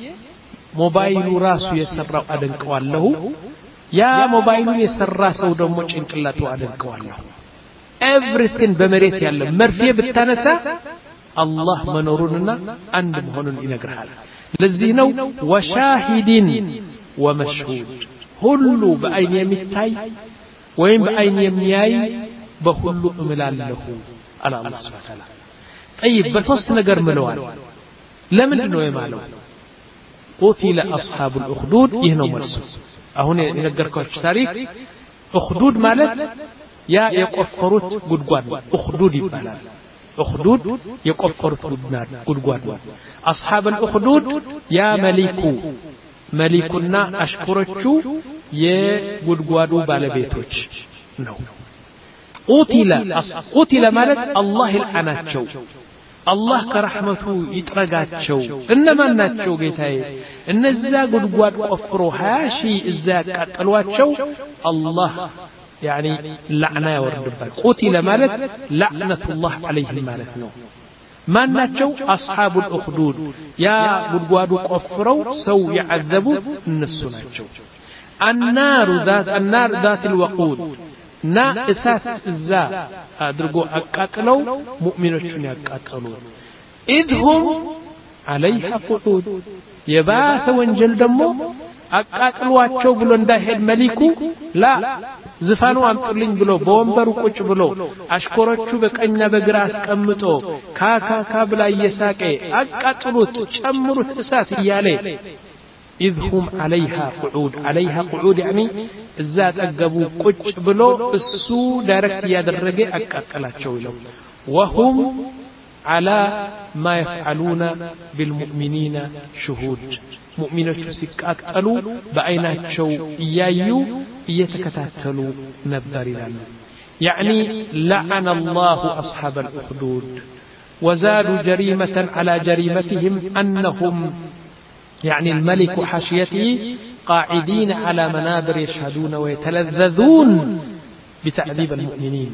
ሞባይሉ ራሱ የሰራው አደንቀዋለሁ ያ ሞባይሉን የሰራ ሰው ደሞ ጭንቅላቱ አደንቀዋለሁ everything በመሬት ያለ መርፌ ብታነሳ አላህ መኖሩንና አንድ መሆኑን ይነግራል ለዚህ ነው ወሻሂድን ወመሽሁድ ሁሉ በአይን የሚታይ ወይም በአይን የሚያይ በሁሉ እምላለሁ አለ አላህ Subhanahu Wa Ta'ala طيب በሶስት ነገር ምለዋል ለምን ነው የማለው قتل اصحاب الاخدود ይህ ነው መልሱ አሁን የነገርኳችሁ ታሪክ اخدود ማለት ያ የቆፈሩት ጉድጓድ اخدود ይባላል اخدود የቆፈሩት ጉድጓድ اصحاب الاخدود ያ መሊኩ መሊኩና አሽከሮቹ የጉድጓዱ ባለቤቶች ነው قتل قتل ማለት አላህ ይልዓናቸው አላህ ከረህመቱ ይጥረጋቸው እነማን ናቸው ጌታዬ እነዛ ጉድጓድ ቆፍሮ ሃያ ሺህ እዛ ያቃጠሏቸው አላህ يعني لعنة يوردبال قتل مالت لعنة الله عليهم مالتنا ما ناتشو أصحاب الأخدود يا قدوادو قفروا سو يعذبوا النسو ناتشو النار ذات النار ذات الوقود نا إساس الزا أدرقوا أكاتلو مؤمنون يكاتلون إذ هم عليها قعود يباس وانجل دمو አቃጥሏቸው ብሎ እንዳይሄድ መሊኩ ላ ዝፋኑ አምጥልኝ ብሎ በወንበሩ ቁጭ ብሎ አሽኮሮቹ በቀኝና በግራ አስቀምጦ ካካካ ብላ እየሳቀ አቃጥሉት ጨምሩት እሳት እያለ إذ هم عليها قعود عليها قعود يعني እዛ ጠገቡ ቁጭ ብሎ እሱ ዳይሬክት ያደረገ አቃጥላቸው ይለው وهم على ما يفعلون بالمؤمنين شهود مؤمنات سيقاتلوا بعيناتشو ايايو ايتكتاتلوا نبر لنا يعني لعن الله أصحاب الأخدود وزادوا جريمة على جريمتهم أنهم يعني الملك حاشيته قاعدين على منابر يشهدون ويتلذذون بتعذيب المؤمنين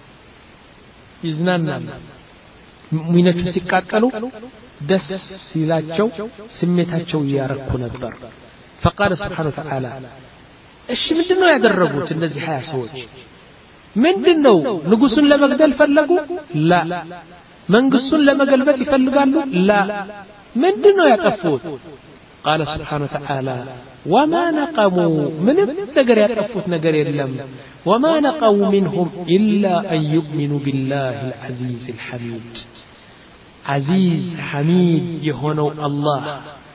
إذننا مؤمنات سيقاتلوا دس سيلاتشو سميتاتشو ياركو نبر فقال سبحانه وتعالى ايش مندنو يدربوت النزي حيا سوج مندنو نقصن لمقدل فلقوا لا منقصن لمقلبت يفلقالوا لا مندنو يتفوت قال سبحانه وتعالى وما نقموا من نقر يتفوت نقر يلم وما نقموا منهم إلا أن يؤمنوا بالله العزيز الحميد عزيز حميد يهونو الله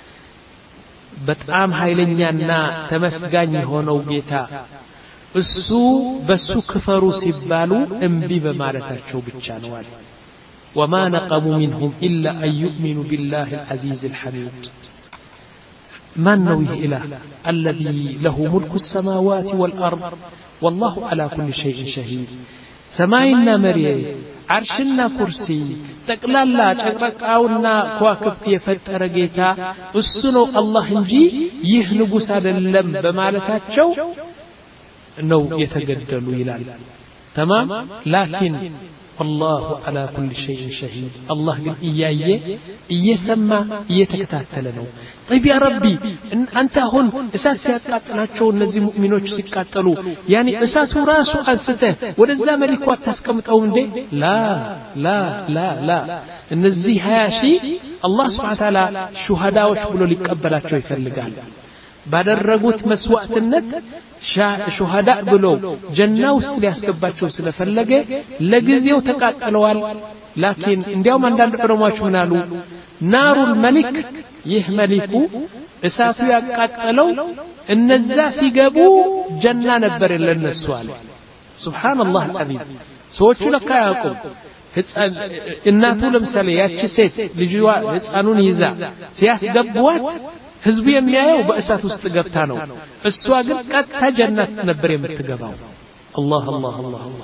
بتقام هايلنيانا تمسغاني يهونو جيتا السو بسو كفروا سيبالو انبي بمالتاچو بچا نوال وما نقموا منهم إلا أن يؤمنوا بالله العزيز الحميد من نويه إله الذي له ملك السماوات والأرض والله على كل شيء شهيد سماينا مريه عرشنا كرسي تقلالا چقرقاونا كواكبت يفتر جيتا السنو الله انجي يهنبو سادلم بمالتاچو نو يتجدلوا يلال تمام لكن الله على كل شيء شهيد الله قال إيايه إيسمى إيتكتاتلنو طيب يا ربي إن أنت هون إساس سيقاتلاتشو النزي مؤمنوش سيقاتلو يعني إساس راسو أنسته ونزا ملكوات تسكمت أو من دي لا لا لا لا النزي هاشي الله سبحانه وتعالى شهداء وشبلو لكبلاتشو يفلقال ባደረጉት መስዋዕትነት ሹሃዳ ብሎ ጀና ውስጥ ሊያስገባቸው ስለፈለገ ለጊዜው ተቃጠለዋል ላኪን እንዲያውም አንዳንድ ዑለማዎች ምን አሉ ናሩል መሊክ ይህ መሊኩ እሳቱ ያቃጠለው እነዛ ሲገቡ ጀና ነበር ለነሱ አለ ሱብሃንአላህ አልዓዚም ሰዎቹ ለካ ያውቁ እናቱ ለምሳሌ ያቺ ሴት ልጅዋ ህፃኑን ይዛ ሲያስገቧት ህዝቡ የሚያየው በእሳት ውስጥ ገብታ ነው እሷ ግን ቀጥታ ጀነት ነበር የምትገባው አላህ አላህ አላህ አላህ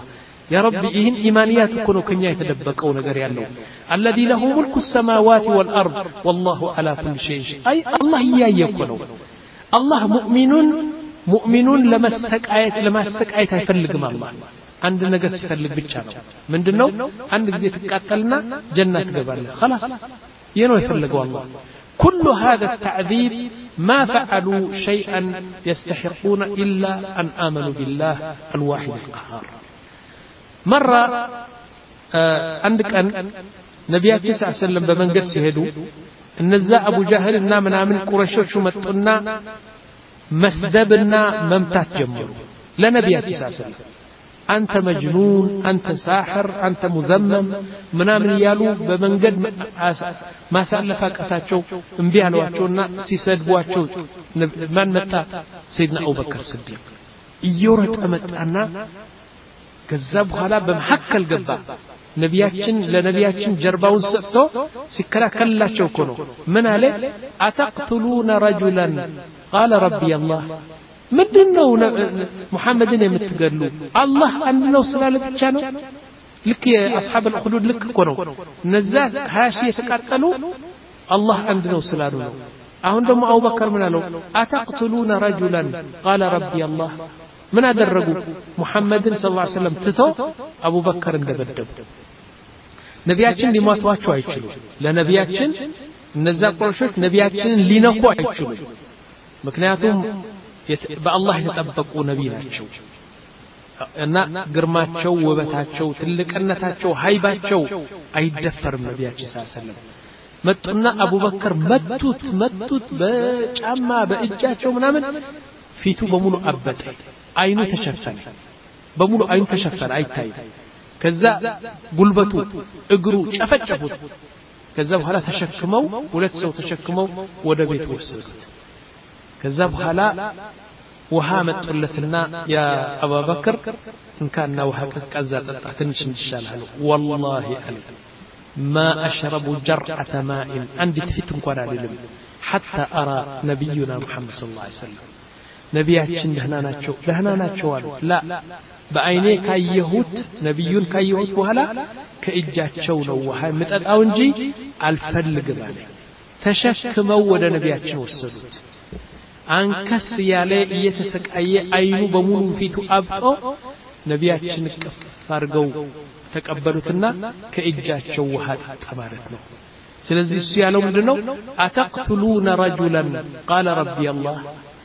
يا رب إهن إيمانيات كنوا كنيا يتدبقوا نقر يالله الذي له ملك السماوات والأرض والله على كل شيء أي الله إياه يكونوا الله مؤمن مؤمن لما السك آية لما السك آية يفلق مع الله عندنا قص يفلق بتشانو من دنو عندك زي تقاتلنا جنة قبلنا خلاص ينو يفلقوا الله كل هذا التعذيب ما فعلوا شيئا يستحقون إلا أن آمنوا بالله الواحد القهار مرة آه عندك أن نبيات تسعة سلم بمن قد سهدوا النزاء أبو جاهل إنا من آمن قرشوش متقنا مسدبنا ممتات جمروا لنبيات تسعة سلم أنت مجنون أنت ساحر أنت مذمم من آمن يالو بمن قد ما سألفاك أتاتشو انبيها لواتشونا سيسدبواتشو من متى سيدنا أبو بكر الصديق يورت أمتعنا كذاب خلا بمحكل قبا نبياتشن لنبياتشن جرباون سأتو سكرا كلا شوكونو من عليه أتقتلون رجلا قال ربي الله مدنو محمد يمتقلو الله أنه سلالة بتشانو لك أصحاب الأخدود لك كونو نزات هاشي يتقتلو الله أنه سلالو أهون دم أبو بكر من له أتقتلون رجلا قال ربي الله من أدرجوا محمد صلى الله عليه وسلم تثو أبو بكر اندبدب نبياتشن لما تواتشوا يشلو لنبياتشن نزاق قرشوش نبياتشن لنقوا يشلو مكنياتهم يت... بالله يتطبقوا نبياتشو أن قرماتشو وبتاتشو تلقنتاتشو هايباتشو أيدفر نبياتشي صلى الله عليه وسلم متنا أبو بكر متوت متوت بجامع بإجاتشو منامن فيتو بمولو أبته عينو تشفن بمولو عينو تشفن عيتاي كذا قلبتو اقرو شفت شفت كذا بحالا تشكمو ولا تسو تشكمو ودا بيت وسط كذا بحالا وها متطلتنا يا أبا بكر إن كان وها كذا تنش نشال والله عليك ما أشرب جرعة ماء عندي تفتن قرار لهم حتى أرى نبينا محمد صلى الله عليه وسلم نبياتشن دهنا ناتشو دهنا ناتشو لا بعيني كايهوت نبيون كايهوت وهلا كإجاتشو نوها متأد أو نجي الفلق بالي تشكموا ودا نبياتشن والسلوت أنكس يالي يتسك أي أينو بمولو فيتو أبطو نبياتشن كفارقو تقبلتنا كإجاتشو وهات تبارتنا سلزي السيالو مدنو أتقتلون رجلا قال ربي الله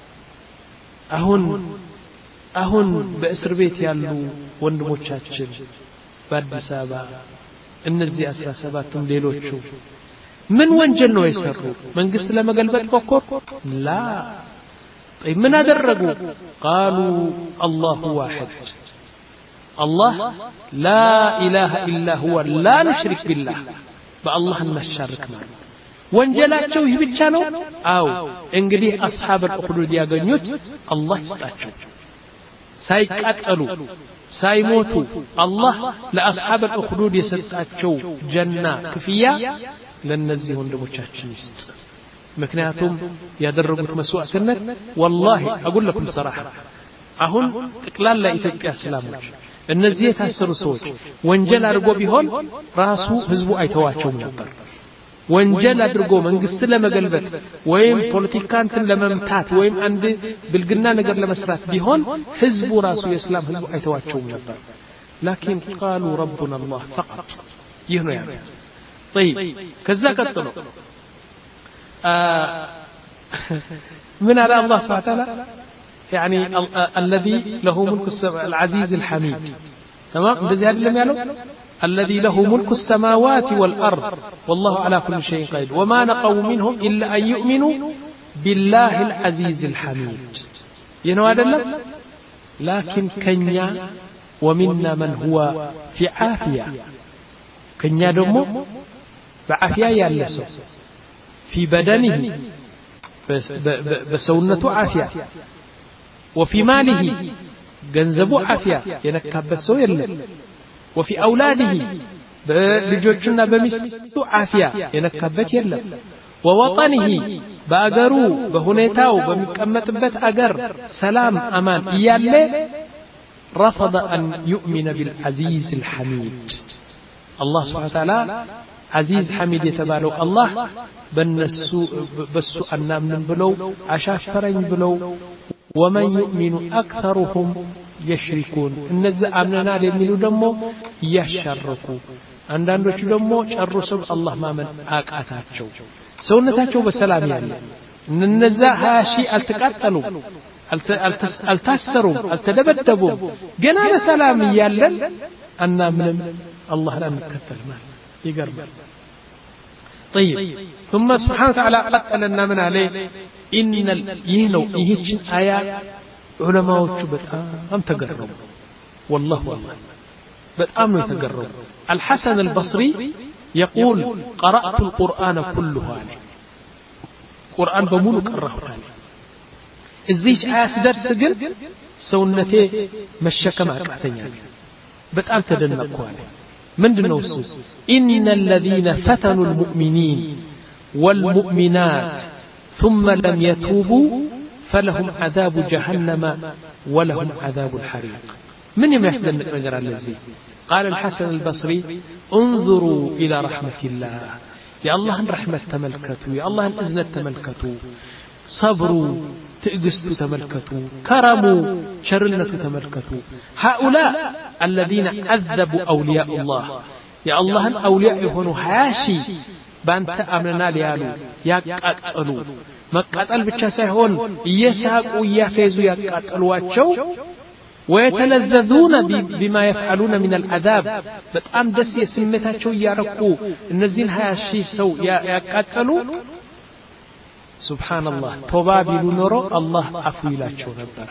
أهون أهون بأسر بيت يالو وندموشاتشن بعد سابا النزي أسرى ساباتهم ليلوشو من وين نو يسروا من قصة لما قلبت بكر لا طيب من أدرقوا قالوا الله واحد الله لا إله إلا هو لا نشرك بالله بالله نشارك معه ወንጀላቸው ይህ ብቻ ነው አው እንግዲህ አስሐብ الأخدود ያገኙት አላህ ይስጣቸው ሳይቃጠሉ ሳይሞቱ አላህ ለአስሐብ الأخدود የሰጣቸው ጀና ክፍያ ለነዚህ ወንድሞቻችን ይስጥ ምክንያቱም ያደረጉት መስዋዕትነት والله اقول لكم صراحه አሁን ጥቅላላ ኢትዮጵያ እስላሞች እነዚህ የታሰሩ ሰዎች ወንጀል አድርጎ ቢሆን ራሱ ህዝቡ አይተዋቸውም ነበር ወንጀል አድርጎ መንግስት ለመገልበጥ ወይም ፖለቲካንትን ለመምታት ወይም አንድ ብልግና ነገር ለመስራት ቢሆን ህዝቡ ራሱ የእስላም ህዝቡ አይተዋቸውም ነበር لكن قالوا ربنا الله فقط ይህነው ያሉት طيب ከዛ ቀጥሎ من على الله سبحانه وتعالى يعني الذي له ملك العزيز الحميد تمام እንደዚህ አይደለም ያለው الذي له ملك السماوات والأرض والله على كل شيء قدير وما نقوا منهم إلا أن يؤمنوا بالله العزيز الحميد ينو أدلم لكن كنيا ومنا من هو في عافية كنيا دمو بعافية يالسو في بدنه بسونة عافية وفي ماله جنزبو عافية ينكبت سو يلم وفي أولاده بلجوجنا بمستو عافية ينكبت يلم ووطنه بأجرو بهنيتاو بمكمتبت أجر سلام أمان يالله رفض أن يؤمن بالعزيز الحميد الله سبحانه وتعالى عزيز حميد يتبالو الله بالنسو بسو أنامن بلو عشافرين بلو ومن يؤمن أكثرهم يشركون النزع أمننا لمنو دمو يشركوا አንዳንዶቹ ደግሞ ጨርሰው አላህ ማመን አቃታቸው ሰውነታቸው በሰላም ያለ እነዛ ሃያ ሺህ አልተቃጠሉም አልታሰሩም አልተደበደቡም ገና በሰላም ያለን እና ምንም አላህ ለምከተል ማለት ይገርማል طيب ثم سبحانه وتعالى قتلنا من عليه ان يهنو يهچ آية علماءዎቹ በጣም ተገረሙ والله والله በጣም ነው የተገረሙ الحسن البصري يقول قرأت القرآن كله عليه قرآن بمولو قرأه عليه الزيج آية درس قل سونتي مشكما أكعتني عليه بتأم تدنقوا عليه من دنوسو إن الذين فتنوا المؤمنين والمؤمنات ثم لم يتوبوا فلهم عذاب جهنم ولهم عذاب الحريق من يمسدن نقرأ على الزيج قال الحسن البصري انظروا إلى رحمة الله يا الله الرحمة تملكتوا يا الله الإذن تملكتوا صبروا تقستوا تملكتوا كرموا شرنة تملكتوا هؤلاء الذين عذبوا أولياء الله يا الله الأولياء يهونوا حاشي بانت أمننا ليالو يقاتلوا مقاتل بتشاسيهون يساقوا يفيزوا يقاتلوا واتشو ويتلذذون بما يفعلون من العذاب بتأم دس يسمتاچو يارقو النزين هاشي سو يقاتلوا سبحان الله توبا بيلو نورو الله عفو يلاچو نبر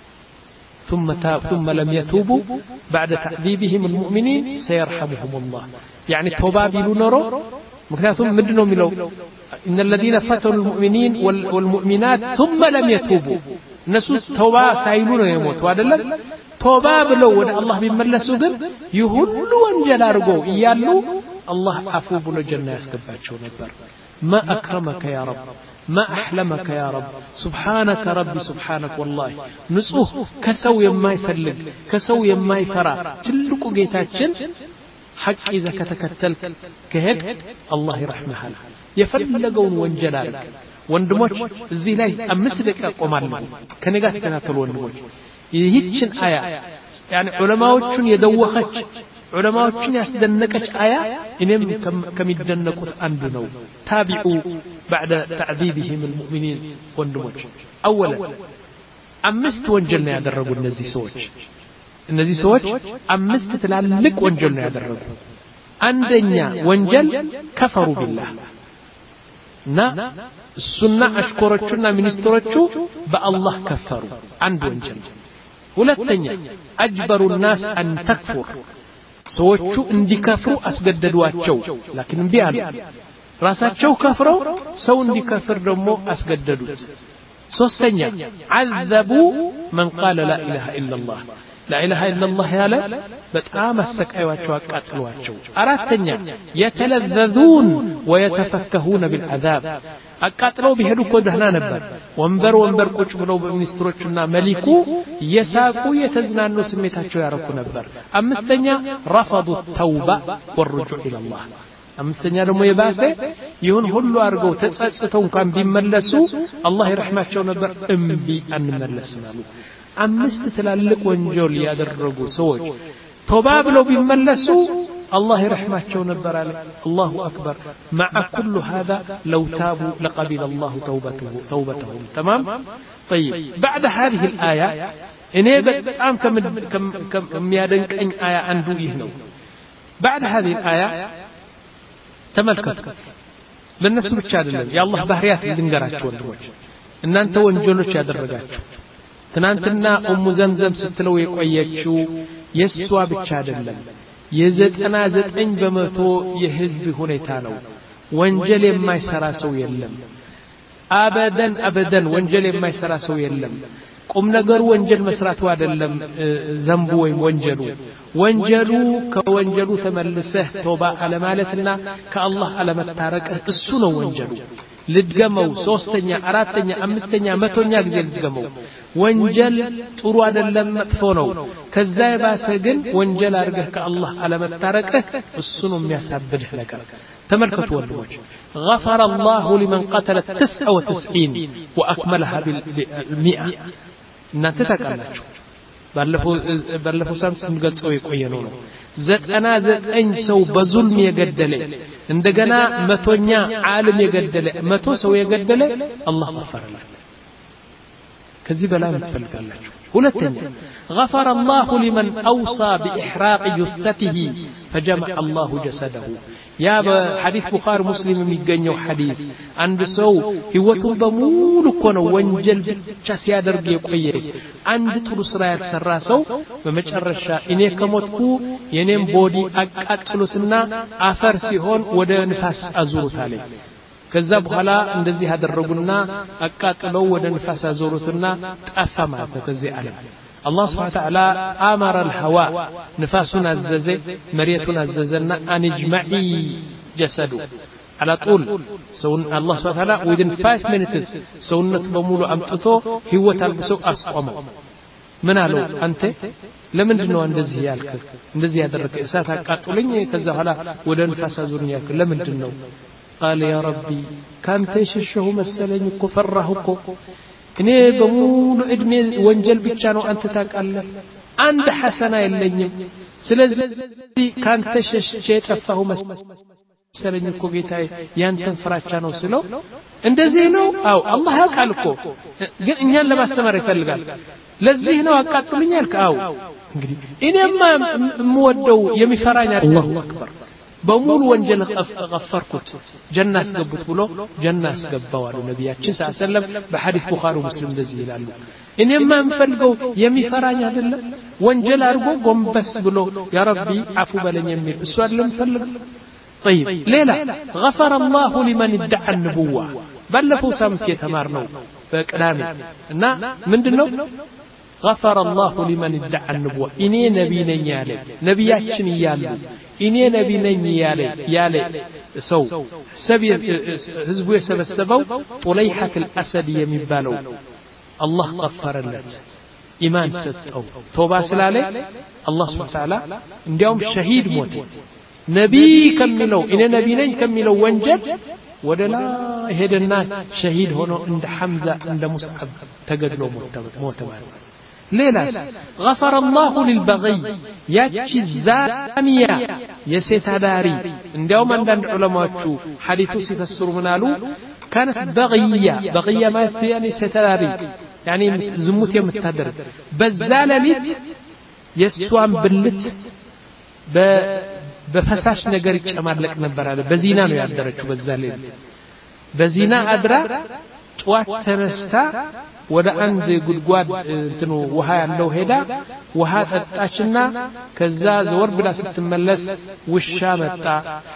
ثم تاب ثم لم يتوبوا بعد تعذيبهم المؤمنين سيرحمهم الله يعني توبا بيلو نورو مكنياتهم مدنو ميلو ان الذين فتنوا المؤمنين والمؤمنات ثم لم يتوبوا نسو توبا سايلو ነው የሞቱ አይደለም توبا ብለው ወደ አላህ ቢመለሱ ግን ይሁሉ ወንጀል አርገው ይያሉ አላህ አፉ ብሎ ጀና ያስገባቸው ነበር ما اكرمك يا رب ما احلمك يا رب سبحانك ربي سبحانك والله ንጹህ ከሰው የማይፈልግ ከሰው የማይፈራ ትልቁ ጌታችን ሐቅ ይዘ ከተከተልክ ከሄድ አላህ ይرحمሃል የፈለገውን ወንጀል አርግ ወንድሞች እዚህ ላይ አምስት ደቂቃ ቆማለሁ ከኔ ጋር ተከታተሉ ወንድሞች ይህችን አያ يعني ዑለማዎቹን የደወኸች ዑለማዎቹን ያስደነቀች አያ እኔም ከሚደነቁት አንዱ ነው ታቢኡ بعد تعذيبهم المؤمنين ወንድሞች اولا አምስት ወንጀል ነው ያደረጉ እነዚህ ሰዎች እነዚህ ሰዎች አምስት ትላልቅ ወንጀል ነው ያደረጉ አንደኛ ወንጀል ከፈሩ ቢላህ እና እሱና አሽኮሮቹና ሚኒስትሮቹ በአላህ ከፈሩ አንድ ወንጀል ሁለተኛ አጅበሩ الناس ان تكفر ሰዎቹ እንዲከፍሩ አስገደዷቸው لكن እንቢ አሉ ራሳቸው ከፍረው ሰው እንዲከፍር ደግሞ አስገደዱት ሶስተኛ عذبوا من قال لا اله الا الله لا اله الا الله ያለ በጣም አሰቃያቸው አቃጥሏቸው አራተኛ يتلذذون ويتفكهون بالعذاب አቃጥለው ቢሄዱ እኮ ደህና ነበር ወንበር ወንበር ቁጭ ብለው በሚኒስትሮችና መሊኩ የሳቁ የተዝናኑ ስሜታቸው ያረኩ ነበር አምስተኛ رفضوا التوبه والرجوع الى الله አምስተኛ ደግሞ የባሰ ይሁን ሁሉ አርገው ተጸጽተው እንኳን ቢመለሱ አላህ ይرحማቸው ነበር እምቢ አንመለስም አሉ አምስት ትላልቅ ወንጀል ያደረጉ ሰዎች توبه ብለው ቢመለሱ الله يرحمቸው ነበር አለ الله اكبر مع كل هذا لو تابوا لقبل الله توبته توبتهم تمام طيب بعد هذه الايه እኔ በጣም ከሚያደንቀኝ አያ አንዱ ይህ ነው بعد هذه الايه ተመልከቱ ለነሱ ብቻ አይደለም የአላህ ባህሪያት ልንገራችሁ ወንድሞች እናንተ ወንጀሎች ያደረጋችሁ ትናንትና ኡሙ ዘምዘም ስትለው የቆየችው የሷ ብቻ አይደለም የዘጠና ዘጠኝ በመቶ የህዝብ ሁኔታ ነው ወንጀል የማይሰራ ሰው የለም አበደን አበደን ወንጀል የማይሰራ ሰው የለም ቁም ነገሩ ወንጀል መስራቱ አይደለም ዘንቡ ወይ ወንጀሉ ወንጀሉ ከወንጀሉ ተመልሰህ ተውባ አለማለትና ከአላህ አለመታረቅ እሱ ነው ወንጀሉ ልድገመው ሶስተኛ አራተኛ አምስተኛ መቶኛ ጊዜ ልድገመው ወንጀል ጥሩ አይደለም መጥፎ ነው ከዛ የባሰ ግን ወንጀል አድርገህ ከአላህ አለመታረቅህ እሱ ነው የሚያሳብድህ ነገር ተመልከቱ ወንድሞች غفر الله لمن قتل تسعة وتسعين واكملها بالمئة እናንተ ታውቃላችሁ ባለፈው ባለፈው ሳምንት ስንገልጸው የቆየነው ነው ዘጠና ዘጠኝ ሰው በዙልም የገደለ እንደገና መቶኛ ዓለም የገደለ መቶ ሰው የገደለ አላህ غفرለት ከዚህ በላይ ምትፈልጋላችሁ ሁለተኛ غفر الله لمن اوصى باحراق جثته فجمع الله جسده يا بحديث بخاري مسلم የሚገኘው ሐዲስ አንድ ሰው ህይወቱን በሙሉ እኮ ነው ወንጀል ብቻ ሲያደርግ የቆየ አንድ ጥሩ ስራ ያልሰራ ሰው በመጨረሻ እኔ ከሞትኩ የኔም ቦዲ አቃጥሉትና አፈር ሲሆን ወደ ንፋስ አዙሩታል ከዛ በኋላ እንደዚህ ያደረጉና አቃጥለው ወደ ንፋስ አዙሩትና ጠፋ ማለት ነው ከዚህ ዓለም الله سبحانه وتعالى أمر الهواء نفاسنا الززي مريتنا الززنا أن اجمعي جسده على طول سون الله سبحانه وتعالى within five minutes سونت بمولو أمتتو هو تلبسو أسقمه من قالوا أنت لمن دنو እንደዚህ ያልክ እንደዚህ ያደረክ እሳት አቃጥሉኝ ከዛ በኋላ ወደ ንፋስ አዙሩኝ ያልክ ለምን ደነው قال يا ربي كانت ششه مسلኝ እኮ ፈራሁ እኮ እኔ በሙሉ እድሜ ወንጀል ብቻ ነው አንተ ታውቃለህ አንድ ሐሰና የለኝም ስለዚህ ካንተ ሸሽቼ ጠፋሁ መሰለኝ እኮ ጌታዬ ያንተን ፍራቻ ነው ስለው እንደዚህ ነው አው አላህ ያውቃል እኮ ግን እኛን ለማስተማር ይፈልጋል ለዚህ ነው አቃጥሉኛል ካው እንግዲህ እኔማ የምወደው የሚፈራኝ አላሁ አክበር በሙሉ ወንጀል غفرኩት ጀና አስገቡት ብሎ ጀና አስገባው አሉ ነብያችን ሰለላሁ በሐዲስ ቡኻሪ ሙስሊም እንደዚህ ይላሉ እኔማ የምፈልገው የሚፈራኝ አይደለም ወንጀል አድርጎ ጎንበስ ብሎ ያ ረቢ አፉ በለኝ የሚል እሱ አይደለም ፈልግ طيب ሌላ غفر الله لمن ادعى النبوة ባለፈው ሳምንት የተማርነው በቅዳሜ እና ምንድነው غفر الله لمن ادعى النبوة إني نبي نين يالي نبياتشن يالي إني نبي نين يالي يالي سو سبي حزبو يسبسبو طليحة الأسد يمبالو الله غفر لك إيمان ستو توبة سلالي الله سبحانه وتعالى اليوم شهيد موتي نبي كملو إني نبي نين كملو وانجد ودلا هدنا شهيد هنا عند حمزة عند مصعب تقدلو موتبان ليلة غفر الله للبغي ياتشي الزانية يسيت داري اليوم عندنا علماء تشوف حديث سيفسر منالو كانت بغية بغية ما يعني ستداري يعني زموت يوم التدر بزالة لت يسوان بلت ب بفساش نجاري كمال لك نبرة بزينا نو يقدروا بزالة بزينا أدرى توات تنستا ወደ አንድ ጉድጓድ እንትኑ ውሃ ያለው ሄዳ ውሃ ጠጣችና ከዛ ዘወር ብላ ስትመለስ ውሻ መጣ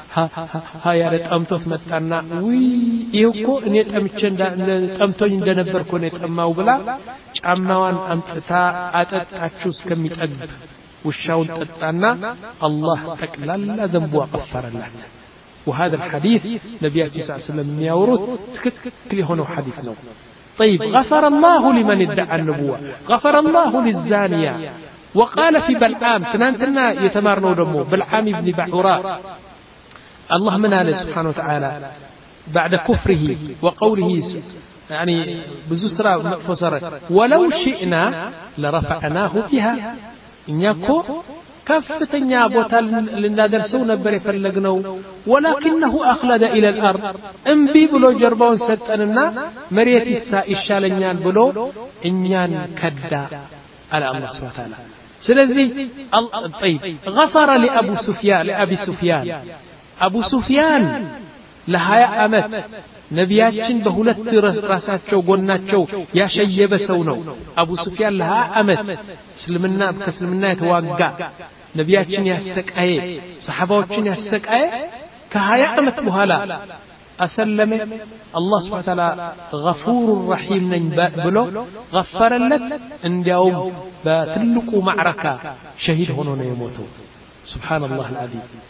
ሀ ያለ ጠምቶት መጣና ውይ ይሄኮ እኔ ጠምቼ ጠምቶኝ እንደነበርኩ ነው ጠማው ብላ ጫማዋን አምጥታ አጠጣችው እስከሚጠግብ ውሻውን ጠጣና አላህ ጠቅላላ ዘንቧ ቀፈረላት وهذا الحديث نبي صلى الله عليه وسلم يورث تكتل هنا حديث نو طيب غفر الله لمن ادعى النبوة غفر الله للزانية وقال في بلعام تنانتنا يتمارنوا دمو بلعام بن بعوراء الله من آله سبحانه وتعالى بعد كفره وقوله يعني بزسرة مفسرة ولو شئنا لرفعناه بها إن يكو كفتن يا بوتال لندرسو نبر يفلقنو ولكنه أخلد إلى الأرض انبي بلو جربون ستننا مريت الشالنيان بلو إنيان كدا على الله سبحانه وتعالى سلزي طيب غفر لأبو سفيان لأبي سفيان أبو سفيان لها أمت ነቢያችን በሁለት ራሳቸው ጎናቸው ያሸየበ ሰው ነው አቡ ሱፊያን ለሃ አመት እስልምና ከእስልምና የተዋጋ ነቢያችን ያሰቃየ ሰሃባዎችን ያሰቃየ ከሀያ አመት በኋላ አሰለመ አላህ Subhanahu Wa Ta'ala ገፉር ረሂም ነኝ ብሎ ገፈረለት እንዲያውም በትልቁ ማዕረካ ሸሂድ ሆኖ ነው የሞተው ሱብሃንአላህ አልዓዚም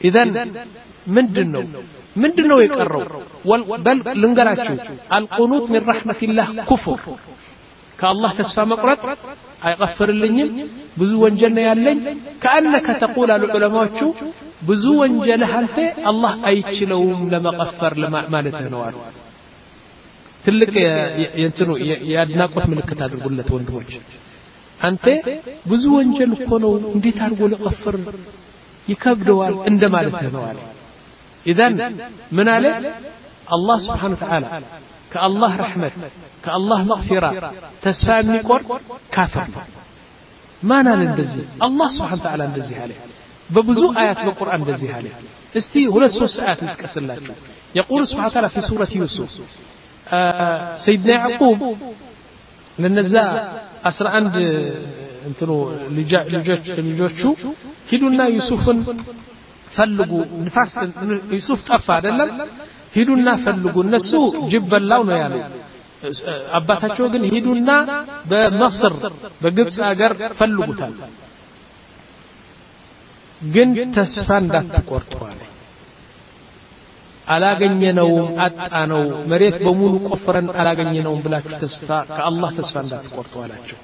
إذن ምንድነው ምንድነው የቀረው በል ልንገራችሁ القنوط من رحمة الله كفر كالله ተስፋ መቁረጥ አይغفرልኝም ብዙ ወንጀል ነው ያለኝ كأنك تقول العلماء ብዙ ወንጀል አንተ አላህ አይችለውም ለመغፈር ማለት ነው አሉ ትልቅ የእንትኑ ያድናቆት ምልክት አድርጉለት ወንድሞች አንተ ብዙ ወንጀል እኮ ነው እንዴት አድርጎ ለغفر ይከብደዋል እንደማለት ነው አለ إذن من عليه الله سبحانه وتعالى كالله رحمة كالله مغفرة تسفى ميقور كافر ما نال اندزي الله سبحانه وتعالى اندزي عليه ببزو آيات بالقرآن اندزي عليه استي هنا سوس آيات نتكسر لك يقول سبحانه وتعالى في سورة يوسف آه سيدنا يعقوب للنزاع أسرع عند انتنو لجوشو كدونا يوسف ፈልጉ ንፋስ ዩሱፍ ጠፋ አይደለም ሄዱና ፈልጉ እነሱ ጅበላው ነው ያሉ አባታቸው ግን ሄዱና በመصر በግብጽ ሀገር ፈልጉታል ግን ተስፋ እንዳትቆርጡ አለ አላገኘነውም አጣነው መሬት በሙሉ ቆፍረን አላገኘነውም ብላችሁ ተስፋ ከአላህ ተስፋ እንዳትቆርጡ አላቸው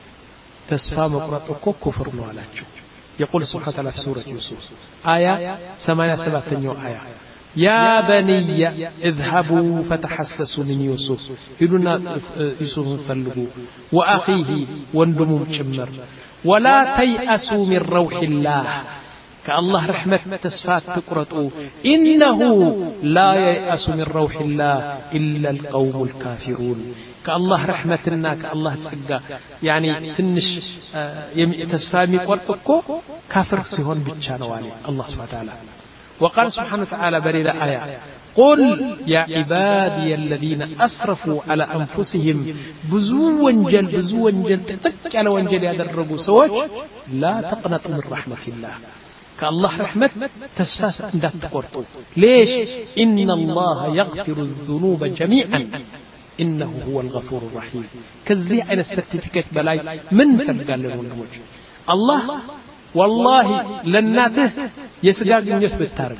ተስፋ መቁረጥ እኮ ኩፍር ነው አላቸው يقول سبحانه وتعالى في سورة يوسف آية ثمانية سبعة آية يا بني اذهبوا فتحسسوا من يوسف يقولون يوسف فلقوا وأخيه واندموا مشمر ولا تيأسوا من روح الله كالله رحمة تسفات تقرطوا إنه لا ييأس من روح الله إلا القوم الكافرون كالله رحمتنا كالله تسقى يعني تنش تسفامي قرطكو كافر سيهون بتشانو عليه الله سبحانه وتعالى وقال سبحانه وتعالى بريد آية قل يا عبادي الذين أسرفوا على أنفسهم بزو وانجل بزو وانجل تتك على وانجل يدرقوا سوج لا تقنطوا من رحمة الله كالله رحمة تسفاس عندك تقرطوا ليش إن الله يغفر الذنوب جميعا إنه هو الغفور الرحيم كذي عين السيرتيفيكيت بلاي من فقال للونموج الله والله لناته يسقى قنيت بالتارق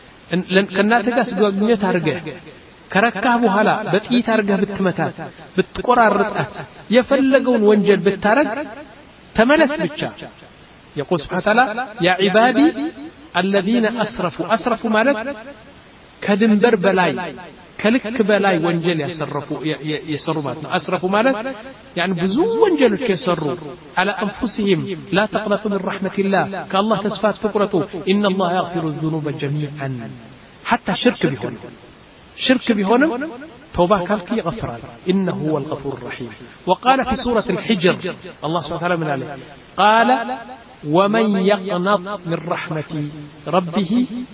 كناته يسقى قنيت تارقه كركه بهلا بتقي تارقه بالتمتات بتقرار رقات يفلقون وانجل بالتارق تملس بتشا يقول سبحانه وتعالى يا عبادي الذين أسرفوا أسرفوا مالت كدنبر بلاي كلك بلاي وانجل يسرفوا يسروا مالتنا أسرفوا مالت يعني بزو وانجل يسروا على أنفسهم لا تقنطوا من رحمة الله كالله تسفات فقرته إن الله يغفر الذنوب جميعا حتى شرك بهن شرك بهن توبة كالك يغفر إنه هو الغفور الرحيم وقال في سورة الحجر الله سبحانه وتعالى من عليه قال ومن يقنط من رحمة ربه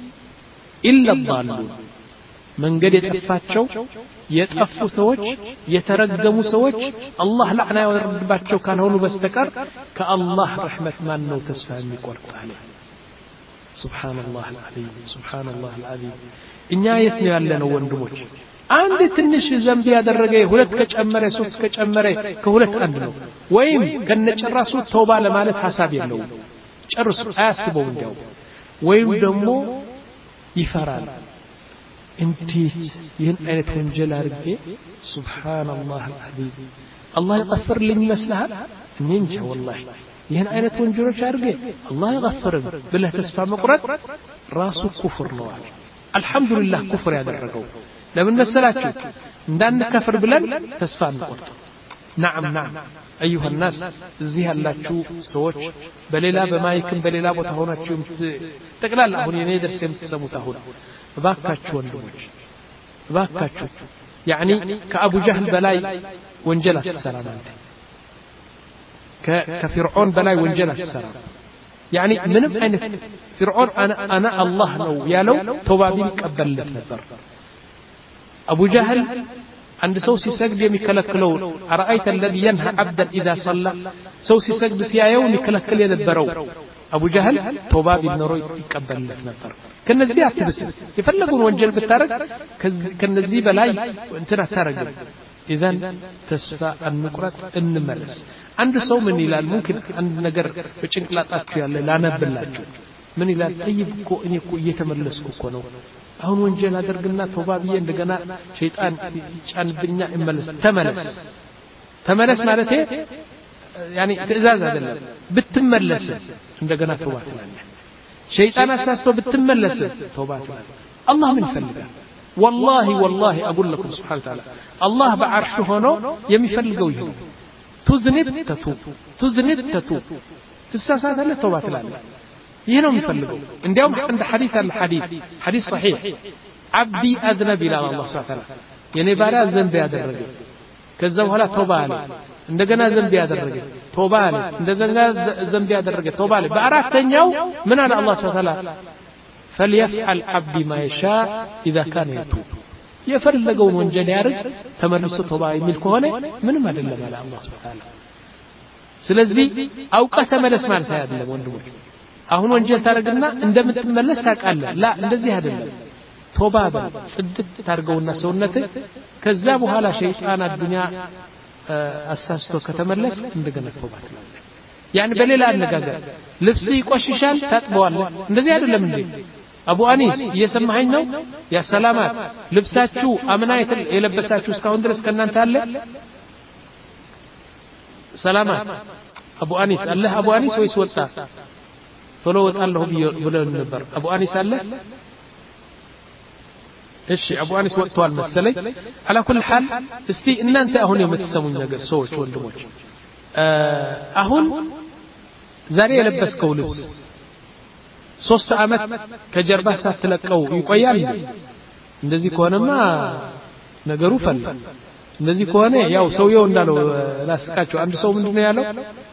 إلا الضالون من قد يتفاتشو يتأفو سوج يترقمو سوج الله لعنى ورباتشو كان هونو بستكر كالله رحمة ما نو تسفهمي قرط عليه سبحان الله العظيم سبحان الله العظيم إنيا يثني لنا وندموش አንድ ትንሽ ዘንብ ያደረገ ሁለት ከጨመረ ሶስት ከጨመረ ከሁለት አንድ ነው ወይም ከነጨራሱ ተውባ ለማለት ሐሳብ የለው ጨርሱ አያስበው እንደው ወይም ደግሞ ይፈራል እንዴት ይህን አይነት ወንጀል አድርጌ ሱብሃንአላህ አልዓዚም አላህ ይغفርልኝ ይመስልሃል እኔ እንጃ والله ይህን አይነት ወንጀሎች አድርጌ አላህ ይغفርም ብለህ ተስፋ መቁረጥ ራሱ ኩፍር ነው አለ አልহামዱሊላህ ኩፍር ያደረገው لمن مسلاችሁ እንዳንከፍር ብለን ተስፋ እንቆርጥ نعم نعم ايها الناس እዚህ ያላችሁ ሰዎች በሌላ በማይክም በሌላ ቦታ ሆናችሁ ተቀላላ አሁን የኔ ደርስ የምትሰሙት አሁን እባካችሁ ወንድሞች እባካችሁ يعني ከአቡ ጀህል በላይ ወንጀል አትሰራም አንተ ከፍርዖን በላይ ወንጀል አትሰራም يعني ምንም አይነት ፍርዖን انا انا الله ነው ያለው ተውባ ቢቀበልለት ነበር أبو جهل عند سوسي سجد يمكلكلو أرأيت الذي ينهى عبدا إذا صلى سوسي سجد سيايون يكلكل يدبرو أبو جهل توباب ابن روي يقبل لك نفر كالنزي اعتبس يفلقون وانجل بالتارك كالنزي بلاي وانتنا تارك إذن تسفى النقرة النمرس عند سو من إلال ممكن عند نقر بچنكلات أكفيا لا نبلاجو ምን ይላል ጠይብ እኮ እኔ እኮ እየተመለስኩ እኮ ነው አሁን ወንጀል አደርግና ተውባ ብዬ እንደገና ሸይጣን ጫንብኛ እመለስ ተመለስ ተመለስ ማለት يعني ትእዛዝ አይደለም ብትመለስ እንደገና ተውባ ትላለህ ሸይጣን አሳስቶ ብትመለስ ተውባ ትላለህ الله من ይፈልጋል والله والله اقول لكم سبحانه وتعالى الله بعرشه ሆኖ የሚፈልገው ይሄ تذنب تتوب تذنب تتوب تستساهل توبه ትላለህ ይሄ ነው የሚፈልገው እንዲያውም እንደ ሐዲስ አለ ሐዲስ ሐዲስ صحيح عبدي اذنب الى الله سبحانه وتعالى የኔ ባሪያ ዘንብ ያደረገ ከዛ በኋላ ተውባ አለ እንደገና ዘንብ ያደረገ ተውባ አለ እንደገና ዘንብ ያደረገ ተውባ አለ በአራተኛው ምን አለ አላህ Subhanahu Wa Ta'ala فليفعل عبدي ما يشاء اذا كان يتوب የፈለገውን ወንጀል ያርግ ተመልሶ ተውባ የሚል ከሆነ ምንም አይደለም አለ አላህ Subhanahu Wa Ta'ala ስለዚህ አውቀ ተመለስ ማለት አይደለም ወንድሞች አሁን ወንጀል ታረግና እንደምትመለስ ታውቃለህ ላ እንደዚህ አይደለም ተውባ በል ጽድት ታርገውና ሰውነትህ ከዛ በኋላ ሸይጣን አዱኛ አሳስቶ ከተመለስ እንደገና ተውባ ትላለህ يعني በሌላ አነጋገር ልብስ ይቆሽሻል ታጥበዋለህ እንደዚህ አይደለም እንዴ አቡ አኒስ እየሰማኸኝ ነው ያ ሰላማት ልብሳችሁ አምናይት የለበሳችሁ እስካሁን ድረስ ከናንተ አለ ሰላማት አቡ አኒስ አለ አቡ አኒስ ወይስ ወጣ ቶሎ ወጣለሁ ብለን ነበር አቡ አኒስ አለ እሺ አቡ አኒስ ወጥቷል መሰለኝ على كل حال እስቲ እናንተ አሁን የምትሰሙኝ ነገር ሰዎች ወንድሞች አሁን ዛሬ የለበስከው ልብስ ሶስት አመት ከጀርባ ሳትለቀው ይቆያል እንደዚህ ከሆነማ ነገሩ ፈላ እንደዚህ ከሆነ ያው ሰውየው እንዳለው ላስቃቸው አንድ ሰው ምንድነው ያለው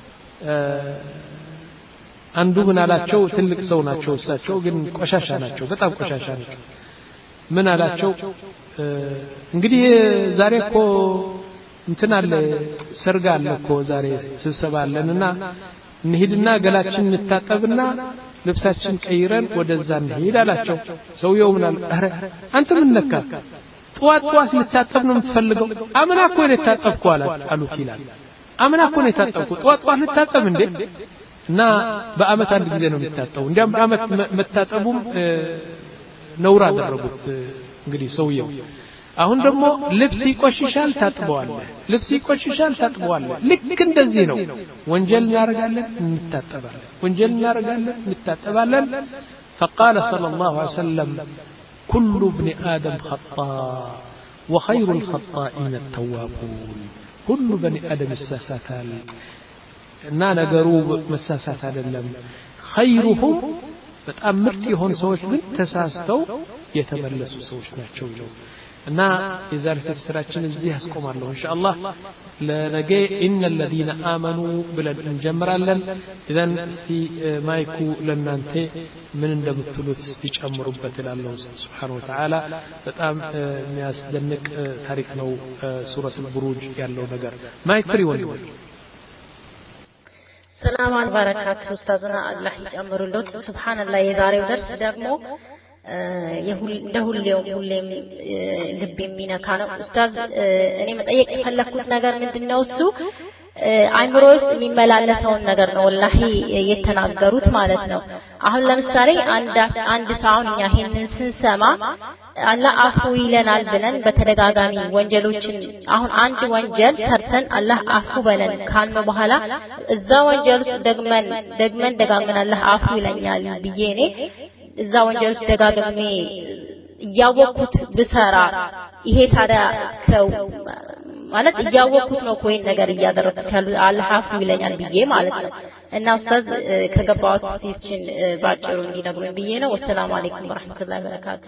አንዱ ምን አላቸው ትልቅ ሰው ናቸው እሳቸው ግን ቆሻሻ ናቸው በጣም ቆሻሻ ናቸው ምን አላቸው እንግዲህ ዛሬ እኮ እንትን አለ ሰርግ አለ እኮ ዛሬ ስብሰባ አለንና እንሂድና ገላችን እንታጠብና ልብሳችን ቀይረን ወደዛ እንሂድ አላቸው ሰውየው ምን አለ አረ አንተ ምን ነካ ጧት ጧት ልታጠብ ነው የምትፈልገው አመና እኮ ነው የታጠብኩ አሉት ይላል አመና እኮ ነው የታጠብኩ ጧት ጧት ልታጠብ እንዴ እና በአመት አንድ ጊዜ ነው የሚታጠበው እንዲያም በአመት መታጠቡም ነውር አደረጉት እንግዲህ ሰውየው አሁን ደግሞ ልብስ ይቆሽሻል ታጥበዋለህ ልብስ ይቆሽሻል ታጥበዋለህ ልክ እንደዚህ ነው ወንጀል እናረጋለን እንታጠባለን ወንጀል እናረጋለን እንታጠባለን فقال صلى الله عليه وسلم كل ابن آدم خطاء وخير الخطائين التوابون كل بني آدم الساساتال እና ነገሩ መሳሳት አይደለም خيرهم በጣም ምርጥ የሆኑ ሰዎች ግን ተሳስተው የተመለሱ ሰዎች ናቸው ነው እና የዛሬ ተፍሲራችን እዚህ ያስቆማለሁ ኢንሻአላህ ለነገ ان الذين امنوا ብለን እንጀምራለን اذا እስቲ ማይኩ ለናንተ ምን እንደምትሉት እስቲ ጨምሩበት ይላልው Subhanahu Wa Ta'ala በጣም የሚያስደንቅ ታሪክ ነው ሱረቱ البروج ያለው ነገር ማይክ ፍሪ ወንድሞች ሰላም አልበረካቱ ኡስታዝና አላህ ይጨምሩልዎት ሱብሃንአላህ የዛሬው ደርስ ደግሞ የሁል ለሁሌው ሁሌም ልብ የሚነካ ነው ኡስታዝ እኔ መጠየቅ የፈለኩት ነገር ምንድነው እሱ አይምሮ ውስጥ የሚመላለሰውን ነገር ነው ወላሂ የተናገሩት ማለት ነው አሁን ለምሳሌ አንድ አንድ ሰውን እኛ ይሄንን ስንሰማ አላህ አፉ ይለናል ብለን በተደጋጋሚ ወንጀሎችን አሁን አንድ ወንጀል ሰርተን አላህ አፉ በለን ካልን በኋላ እዛ ወንጀል ውስጥ ደግመን ደግመን ደጋግመን አላህ አፉ ይለኛል ብዬ እኔ እዛ ወንጀል ውስጥ ደጋግሜ እያወቅኩት ብሰራ ይሄ ታዲያ ከው ማለት እያወቅኩት ነው ኮይን ነገር እያደረኩት ያሉ አላህ አፉ ይለኛል ብዬ ማለት ነው እና ኡስታዝ ከገባሁት ስቲችን ባጭሩ እንዲነግሩኝ ብዬ ነው ወሰላሙ አለይኩም ወራህመቱላሂ ወበረካቱ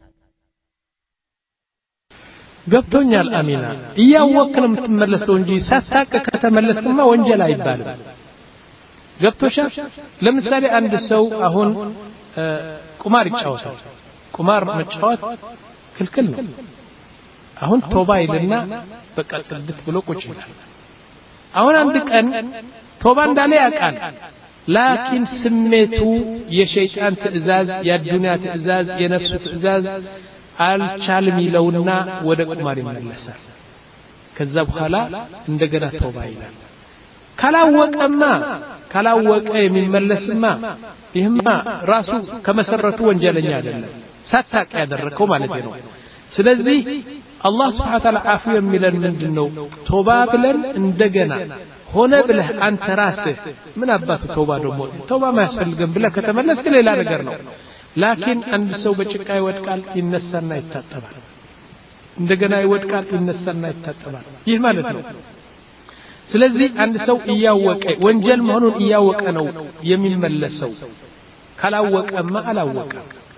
ገብቶኛል አሚና እያወቅን የምትመለሰው እንጂ ሳታቀ ከተመለስክማ ወንጀል አይባልም ገብቶሻል ለምሳሌ አንድ ሰው አሁን ቁማር ይጫወታል ቁማር መጫወት ክልክል ነው አሁን ቶባ ይልና በቃ ጽድት ብሎ ቁጭ ይላል አሁን አንድ ቀን ቶባ እንዳለ ያውቃል ላኪን ስሜቱ የሸይጣን ትእዛዝ የዱንያ ትእዛዝ የነፍሱ ትእዛዝ አልቻልም ይለውና ወደ ቁማር ይመለሳል ከዛ በኋላ እንደገና ቶባ ይላል ካላወቀማ ካላወቀ የሚመለስማ ይህማ ራሱ ከመሰረቱ ወንጀለኛ አይደለም ሳታቅ ያደረከው ማለት ነው ስለዚህ አላህ Subhanahu Wa Ta'ala አፉ የሚለን ምንድነው ቶባ ብለን እንደገና ሆነ ብለህ አንተ ራስህ ምን አባቱ ቶባ ደግሞ ቶባ ማያስፈልግም ብለህ ከተመለስክ ሌላ ነገር ነው ላኪን አንድ ሰው በጭቃ ይወድቃል ይነሳና ይታጠባል እንደገና ይወድቃል ይነሳና ይታጠባል ይህ ማለት ነው ስለዚህ አንድ ሰው እያወቀ ወንጀል መሆኑን እያወቀ ነው የሚመለሰው ካላወቀማ አላወቀ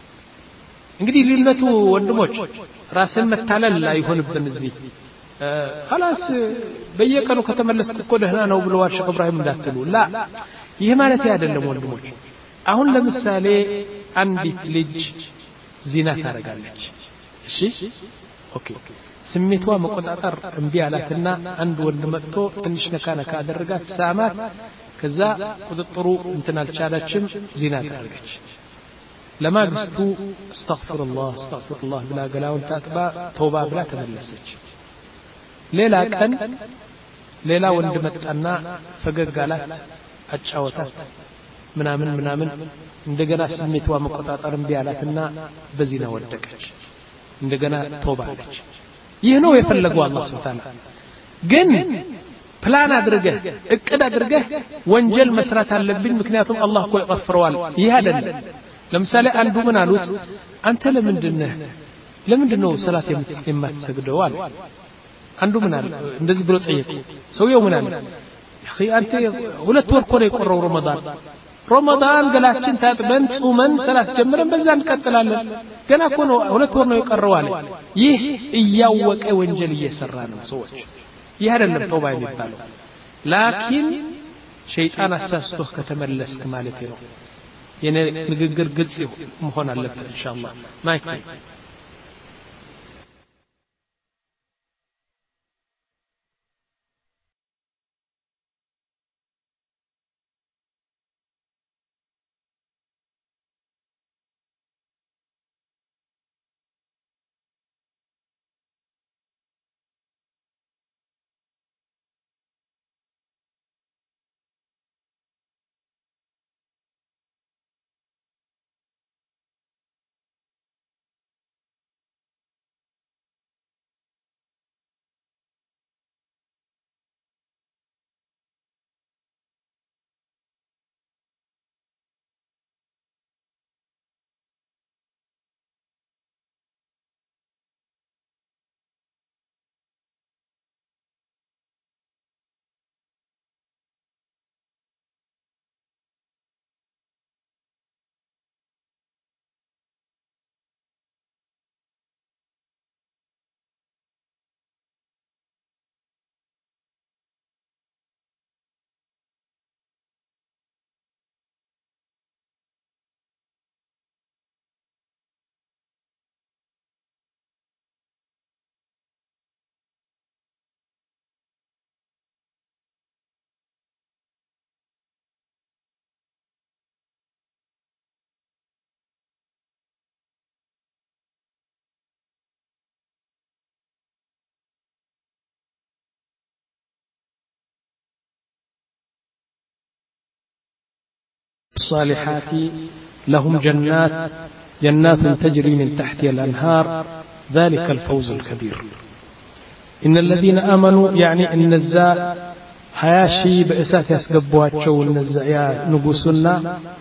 እንግዲህ ልዩነቱ ወንድሞች ራስን መታለል አይሆንብን እዚህ خلاص በየቀኑ ከተመለስኩ እኮ ደህና ነው ብለዋል ሼክ ኢብራሂም እንዳትሉ ላ ይሄ ማለት አይደለም ወንድሞች አሁን ለምሳሌ አንዲት ልጅ ዚና ታረጋለች እሺ ኦኬ ስሜቷ መቆጣጠር እንቢ አላትና አንድ ወንድ መጥቶ ትንሽ ነካ ነካ አደረጋት ሳማት ከዛ ቁጥጥሩ እንትን አልቻለችም ዚና ታረገች ለማግስቱ አስተግፊሩላህ አስተግፊሩላህ ብላ ገላውን ታጥባ ተውባ ብላ ተመለሰች ሌላ ቀን ሌላ ወንድ መጣና ፈገግ አላት አጫወታት ምናምን ምናምን እንደገና ስሜቷ መቆጣጠር እንቢ አላትና በዚና ወደቀች እንደገና ተውባ አለች ይህ ነው የፈለገው አላህ Subhanahu Wa Ta'ala ግን ፕላን አድርገህ እቅድ አድርገህ ወንጀል መስራት አለብኝ ምክንያቱም አላህ እኮ ይغفረዋል ይህ አይደለም ለምሳሌ አንዱ ምን አሉት አንተ ለምንድነህ ለምንድነው ሰላት የማትሰግደው አለ አንዱ ምን አለ እንደዚህ ብሎ ጠየቀ ሰውየው ምን አለ اخي አንተ ሁለት ወር ኮኔ ቆረው ረመዳን ረመዳን ገላችን ታጥበን ጾመን ሰላት ጀምረን በዛ እንቀጥላለን ገና እኮ ነው ሁለት ወር ነው የቀረው አለ ይህ እያወቀ ወንጀል እየሰራ ነው ሰዎች ይህ አይደለም ተውባ የሚባለው ላኪን ሸይጣን አሳስቶህ ከተመለስክ ማለት ነው የኔ ንግግር ግልጽ መሆን አለበት ኢንሻአላህ ማይክ الصالحات لهم جنات جنات تجري من تحتها الأنهار ذلك الفوز الكبير إن الذين آمنوا يعني إن الزاء حياشي بأساس يسقبواتشو النزايا نقوسنا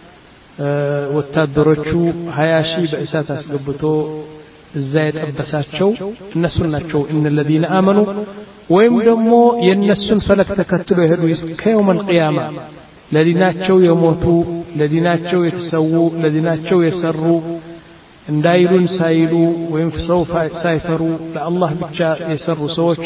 أه والتادرتشو حياشي بأساس يسقبتو الزايد أبساتشو النسناتشو إن الذين آمنوا ويمدمو ينسن فلك تكتلو يهدو يسك يوم القيامة ለዲናቸው የሞቱ ለዲናቸው የተሰዉ ለዲናቸው የሰሩ እንዳይሉን ሳይሉ ወይም ሰው ሳይፈሩ ለአላህ ብቻ የሰሩ ሰዎች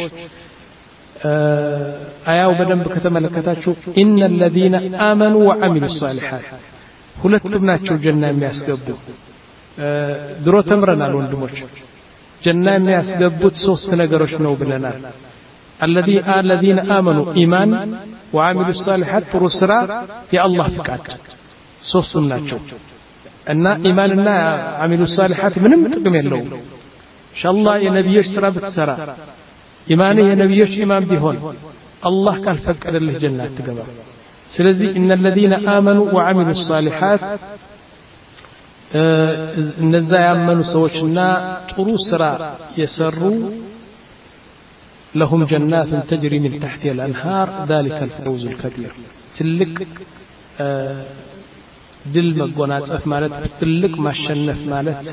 አያው በደንብ ከተመለከታችሁ ኢነ الذين آمنوا وعملوا الصالحات ሁለቱም ናቸው ጀና የሚያስገቡ ድሮ ተምረናል ወንድሞች ጀና የሚያስገቡት ሶስት ነገሮች ነው ብለናል الذي الذين آمنوا إيمان وعملوا الصالحات ترسرا يا الله فقاد ሶስቱም ናቸው እና ኢማንና عملوا الصالحات ምንም ጥቅም የለውም ኢንሻአላህ የነብዮች ስራ ብትሰራ ኢማን የነብዮች ኢማን ቢሆን الله ካልፈቀደልህ ጀና አትገባ ስለዚህ ان الذين امنوا وعملوا الصالحات እነዛ ያመኑ ሰዎችና ጥሩ ስራ የሰሩ لهم جنات تجري من تحتها الانهار ذلك الفوز الكبير ትልቅ ድል መጎናጸፍ ማለት ትልቅ ማሸነፍ ማለት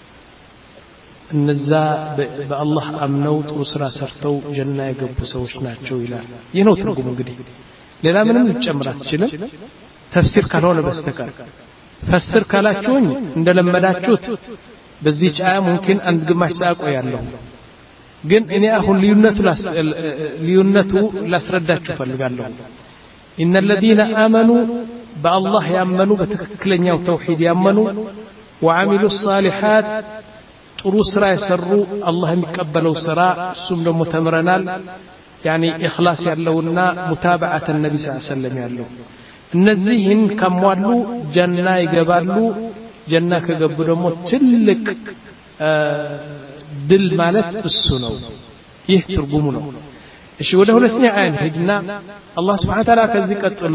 እነዛ በአላህ አምነው ጥሩ ስራ ሰርተው ጀና የገቡ ሰዎች ናቸው ይላል ይህ ነው ትርጉሙ እንግዲህ ሌላ ምንም ልጨምር አትችልም ተፍሲር ካልሆነ በስተቀር ፈስር ካላችሁኝ እንደለመዳችሁት በዚህ አያ ሙምኪን አንድ ግማሽ ሰዓት ቆያለሁ ግን እኔ አሁን ልዩነቱ ልዩነቱ ላስረዳችሁ ፈልጋለሁ ان الذين امنوا بالله يامنوا بتكክለኛው ተውሂድ ያመኑ وعملوا الصالحات ጥሩ ስራ የሰሩ አላህ የሚቀበለው ስራ እሱም ደግሞ ተምረናል يعني اخلاص ያለውና ሙታበዓተ ነብይ ሰለላሁ ዐለይሂ ወሰለም ያለው እነዚህን ከሟሉ ጀና ይገባሉ ጀና ከገቡ ደግሞ ትልቅ ድል ማለት እሱ ነው ይህ ትርጉሙ ነው እሺ ወደ ሁለተኛ አያ ሄድና አላህ Subhanahu Ta'ala ከዚህ ቀጥሎ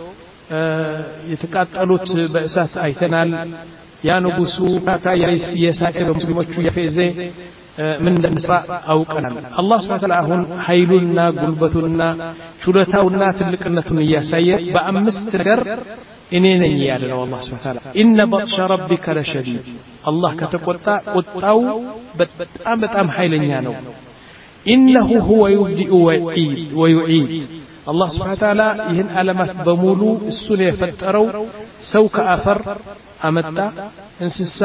የተቃጠሉት በእሳት አይተናል ያ ንጉሱ የሳይረ ሙስሊሞቹ የፈዘ ምን እንደምስራ አውቀናል አላህ Subhanahu Ta'ala አሁን ኃይሉና ጉልበቱና ችሎታውና ትልቅነቱን እያሳየ በአምስት ነገር እኔ ነኝ ያለው አላህ Subhanahu Ta'ala ኢነ በጥሸ ረቢከ ለሸዲድ አላህ ከተቆጣ ቁጣው በጣም በጣም ኃይለኛ ነው إنه هو يبدئ ويعيد الله سبحانه وتعالى ይህን ዓለማት በሙሉ እሱ ነው የፈጠረው ሰው ከአፈር አመጣ እንስሳ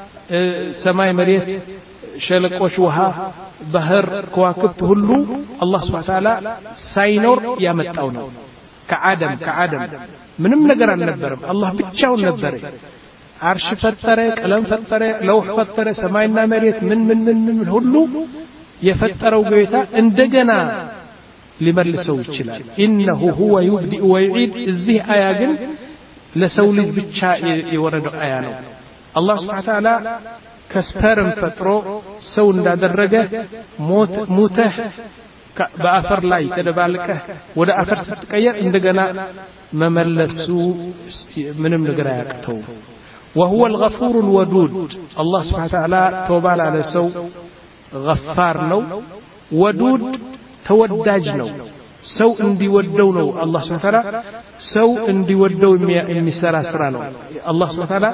ሰማይ መሬት ሸለቆች ውሃ ባህር ከዋክብት ሁሉ الله سبحانه وتعالى ሳይኖር ያመጣው ነው ከአደም ከአደም ምንም ነገር አልነበረም አላህ ብቻውን ነበር አርሽ ፈጠረ ቀለም ፈጠረ ለውህ ፈጠረ ሰማይና መሬት ምን ምን ምን ሁሉ የፈጠረው ጌታ እንደገና ሊመልሰው ይችላል ኢነሁ ሁወ ይብዲኡ ወይዒድ እዚህ አያ ግን ለሰው ልጅ ብቻ የወረደው አያ ነው አላህ Subhanahu Ta'ala ከስፐርም ፈጥሮ ሰው እንዳደረገ ሞት ሙተህ በአፈር ላይ ተደባልቀህ ወደ አፈር ስትቀየር እንደገና መመለሱ ምንም ነገር አያቅተው وهو الغفور الودود الله سبحانه وتعالى توبة على سو غفار ነው ወዱድ ተወዳጅ ነው ሰው እንዲወደው ነው አላህ Subhanahu Ta'ala ሰው እንዲወደው የሚሰራ ስራ ነው አላህ Subhanahu Ta'ala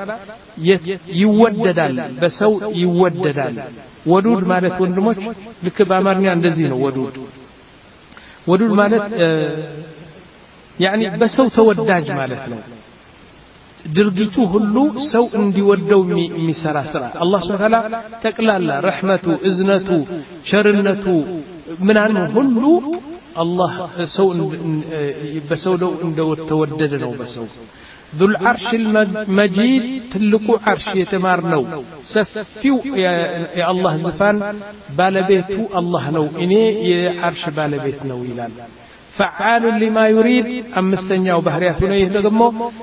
ይወደዳል በሰው ይወደዳል ወዱድ ማለት ወንድሞች ልክ በአማርኛ እንደዚህ ነው ወዱድ ወዱድ ማለት يعني በሰው ተወዳጅ ማለት ነው ድርጊቱ ሁሉ ሰው እንዲወደው የሚሰራ ስራ አላህ Subhanahu Ta'ala ተቅላላ ረህመቱ እዝነቱ ቸርነቱ ምናን ሁሉ አላህ ሰው በሰው ነው እንደተወደደ ነው በሰው ذو العرش المجيد ትልቁ عرش የተማርነው ሰፊው የአላህ ዝፋን ባለቤቱ አላህ ነው እኔ የعرش ባለቤት ነው ይላል فعال لما يريد አምስተኛው ባህሪያቱ ነው ይሄ ደግሞ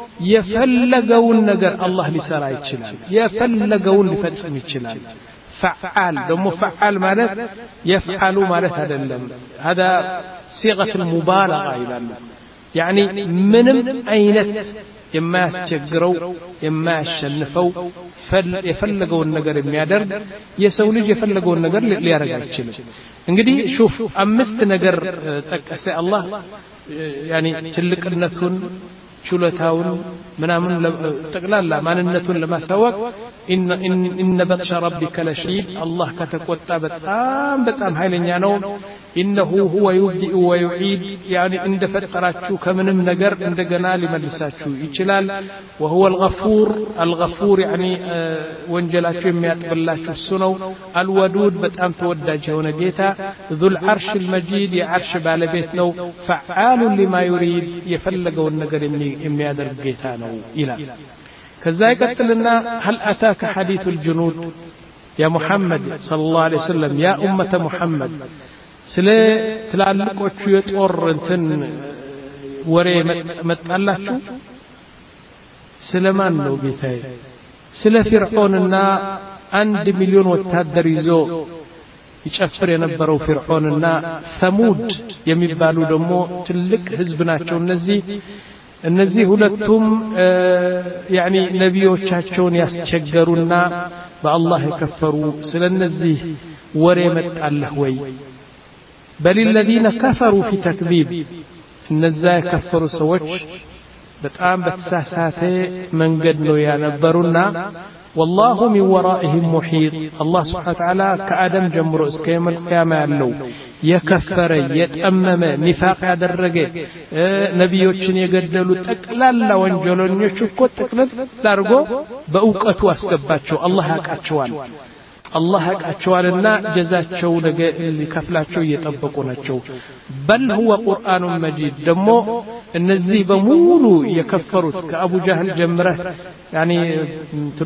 የፈለገውን ነገር አላህ ሊሰራ ይችላል የፈለገውን ሊፈጽም ይችላል فعال ደግሞ فعال ማለት يفعل ማለት አይደለም هذا صيغه المبالغه ይላሉ يعني ምንም አይነት የማያስቸግረው የማያሸንፈው የፈለገውን ነገር የሚያደርግ የሰው ልጅ የፈለገውን ነገር ሊያደርግ አይችልም እንግዲህ ሹፍ አምስት ነገር ጠቀሰ አላህ يعني ትልቅነቱን ችሎታውን ምናምን ጠቅላላ ማንነቱን ለማሳወቅ ان ان بطش ربك لشديد الله ከተቆጣ በጣም በጣም ኃይለኛ ነው انه هو يبدئ ويعيد يعني እንደ ፈጠራችሁ ከምንም ነገር እንደገና ሊመልሳችሁ ይችላል وهو الغفور الغفور يعني ወንጀላችሁ የሚያጥብላችሁ እሱ ነው الودود በጣም ተወዳጅ የሆነ ጌታ ذو العرش المجيد የعرش ባለቤት ነው فعال لما يريد የፈለገውን ነገር የሚያደርግ ጌታ ነው ይላል ከዛ ይቀጥልና هل اتاك حديث الجنود يا محمد صلى الله عليه وسلم يا امه محمد ስለ ትላልቆቹ የጦር እንትን ወሬ መጣላችሁ ስለማን ነው ጌታዬ ስለ ፍርዖንና አንድ ሚሊዮን ወታደር ይዞ ይጨፍር የነበረው ፊርዖንና ሰሙድ የሚባሉ ደግሞ ትልቅ ህዝብ ናቸው እነዚህ እነዚህ ሁለቱም ያኒ ነቢዮቻቸውን ያስቸገሩና በአላህ የከፈሩ ስለነዚህ ወሬ መጣለህ ወይ بل الذين كفروا في تكذيب እነዛ የከፈሩ ሰዎች በጣም በተሳሳተ መንገድ ነው ያነበሩና والله من ورائهم محيط الله سبحانه وتعالى كآدم جمرو እስከ يوم القيامة ያለው የከፈረ የጠመመ ንፋቅ ያደረገ ነብዮችን የገደሉ ጠቅላላ ወንጀለኞች እኮ ጠቅልል ዳርጎ በእውቀቱ አስገባቸው አላህ ያቃቸዋል الله ያቃቸዋልና ጀዛቸው ነገ ሊከፍላቸው እየጠበቁ ናቸው بل هو قرآن مجيد ደሞ እነዚህ በሙሉ የከፈሩት ከአቡ ጃህል ጀምረህ يعني እንትኑ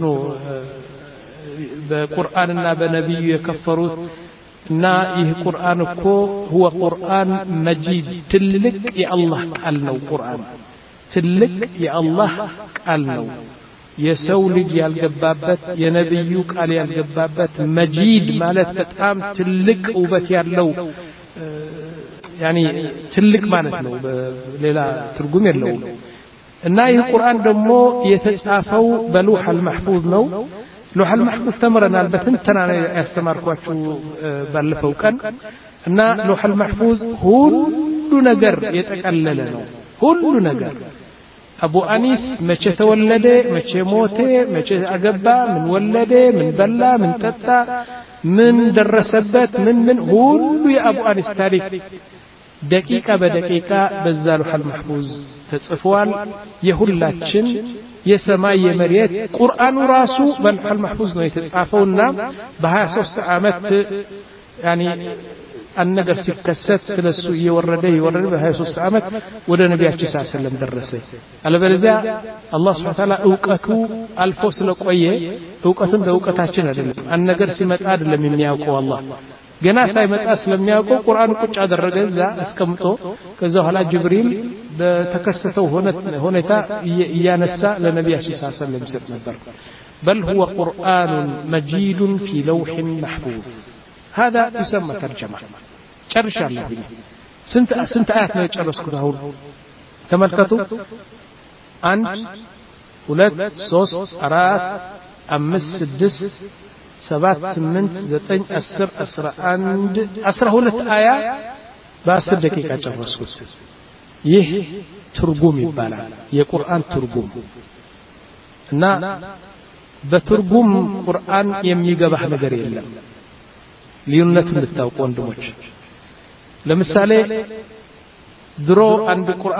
በቁርአንና በነብዩ የከፈሩት እና ይህ ቁርአን እኮ هو قرآن مجيد ትልቅ የአላህ ቃል ነው ቁርአን ትልቅ የአላህ ቃል ነው የሰው ልጅ ያልገባበት የነብዩ ቃል ያልገባበት መጂድ ማለት በጣም ትልቅ ውበት ያለው يعني ትልቅ ማለት ነው ሌላ ትርጉም የለውም እና ይህ ቁርአን ደግሞ የተጻፈው በሉህ አልመህፉዝ ነው ሉህ አልመህፉዝ ተምረናል በትንተና ያስተማርኳችሁ ባለፈው ቀን እና ሉህ አልመህፉዝ ሁሉ ነገር የጠቀለለ ነው ሁሉ ነገር أبو أنيس مچه تولده مچه موته مچه أقبا من ولده من بلا من تتا من درسبت من من هولو يا أبو أنيس تاريخ دقيقة بدقيقة بزالوح المحفوظ تصفوال يهولاتشن يسماء يمريت قرآن راسو بلوح المحفوظ نو يتصعفونا بها سوست عامت يعني النجر سكسات سلسو يورده يورده بهاي سوست عامت وده نبياتي صلى الله عليه وسلم درسه على بلزا الله سبحانه وتعالى اوقاتو الفوس لقويه اوقاتن بأوقاتاችን አይደለም النجر ሲመጣ አይደለም የሚያውቀው الله ገና ሳይመጣ ስለሚያውቀው ቁርአን ቁጭ አደረገ እዛ አስቀምጦ ከዛ ኋላ ጅብሪል በተከሰተው ሁኔታ እያነሳ ለነብያችን ሰለላሁ ዐለይሂ ወሰለም ሰጥ ነበር بل هو قرآن مجيد في لوح محفوظ هذا يسمى ترجمة ጨርሻ الله ስንት ስንት አያት ነው ጨረስኩት አሁን ተመልከቱ አንድ ሁለት ሶስት አራት አምስት ስድስት ሰባት ስምንት ዘጠኝ አስር አስራ አንድ አስራ ሁለት አያ በአስር ደቂቃ ጨረስኩት ይህ ትርጉም ይባላል የቁርአን ትርጉም እና በትርጉም ቁርአን የሚገባህ ነገር የለም ልዩነቱን ልታውቁ ወንድሞች ለምሳሌ ድሮ አንድ ቁርአን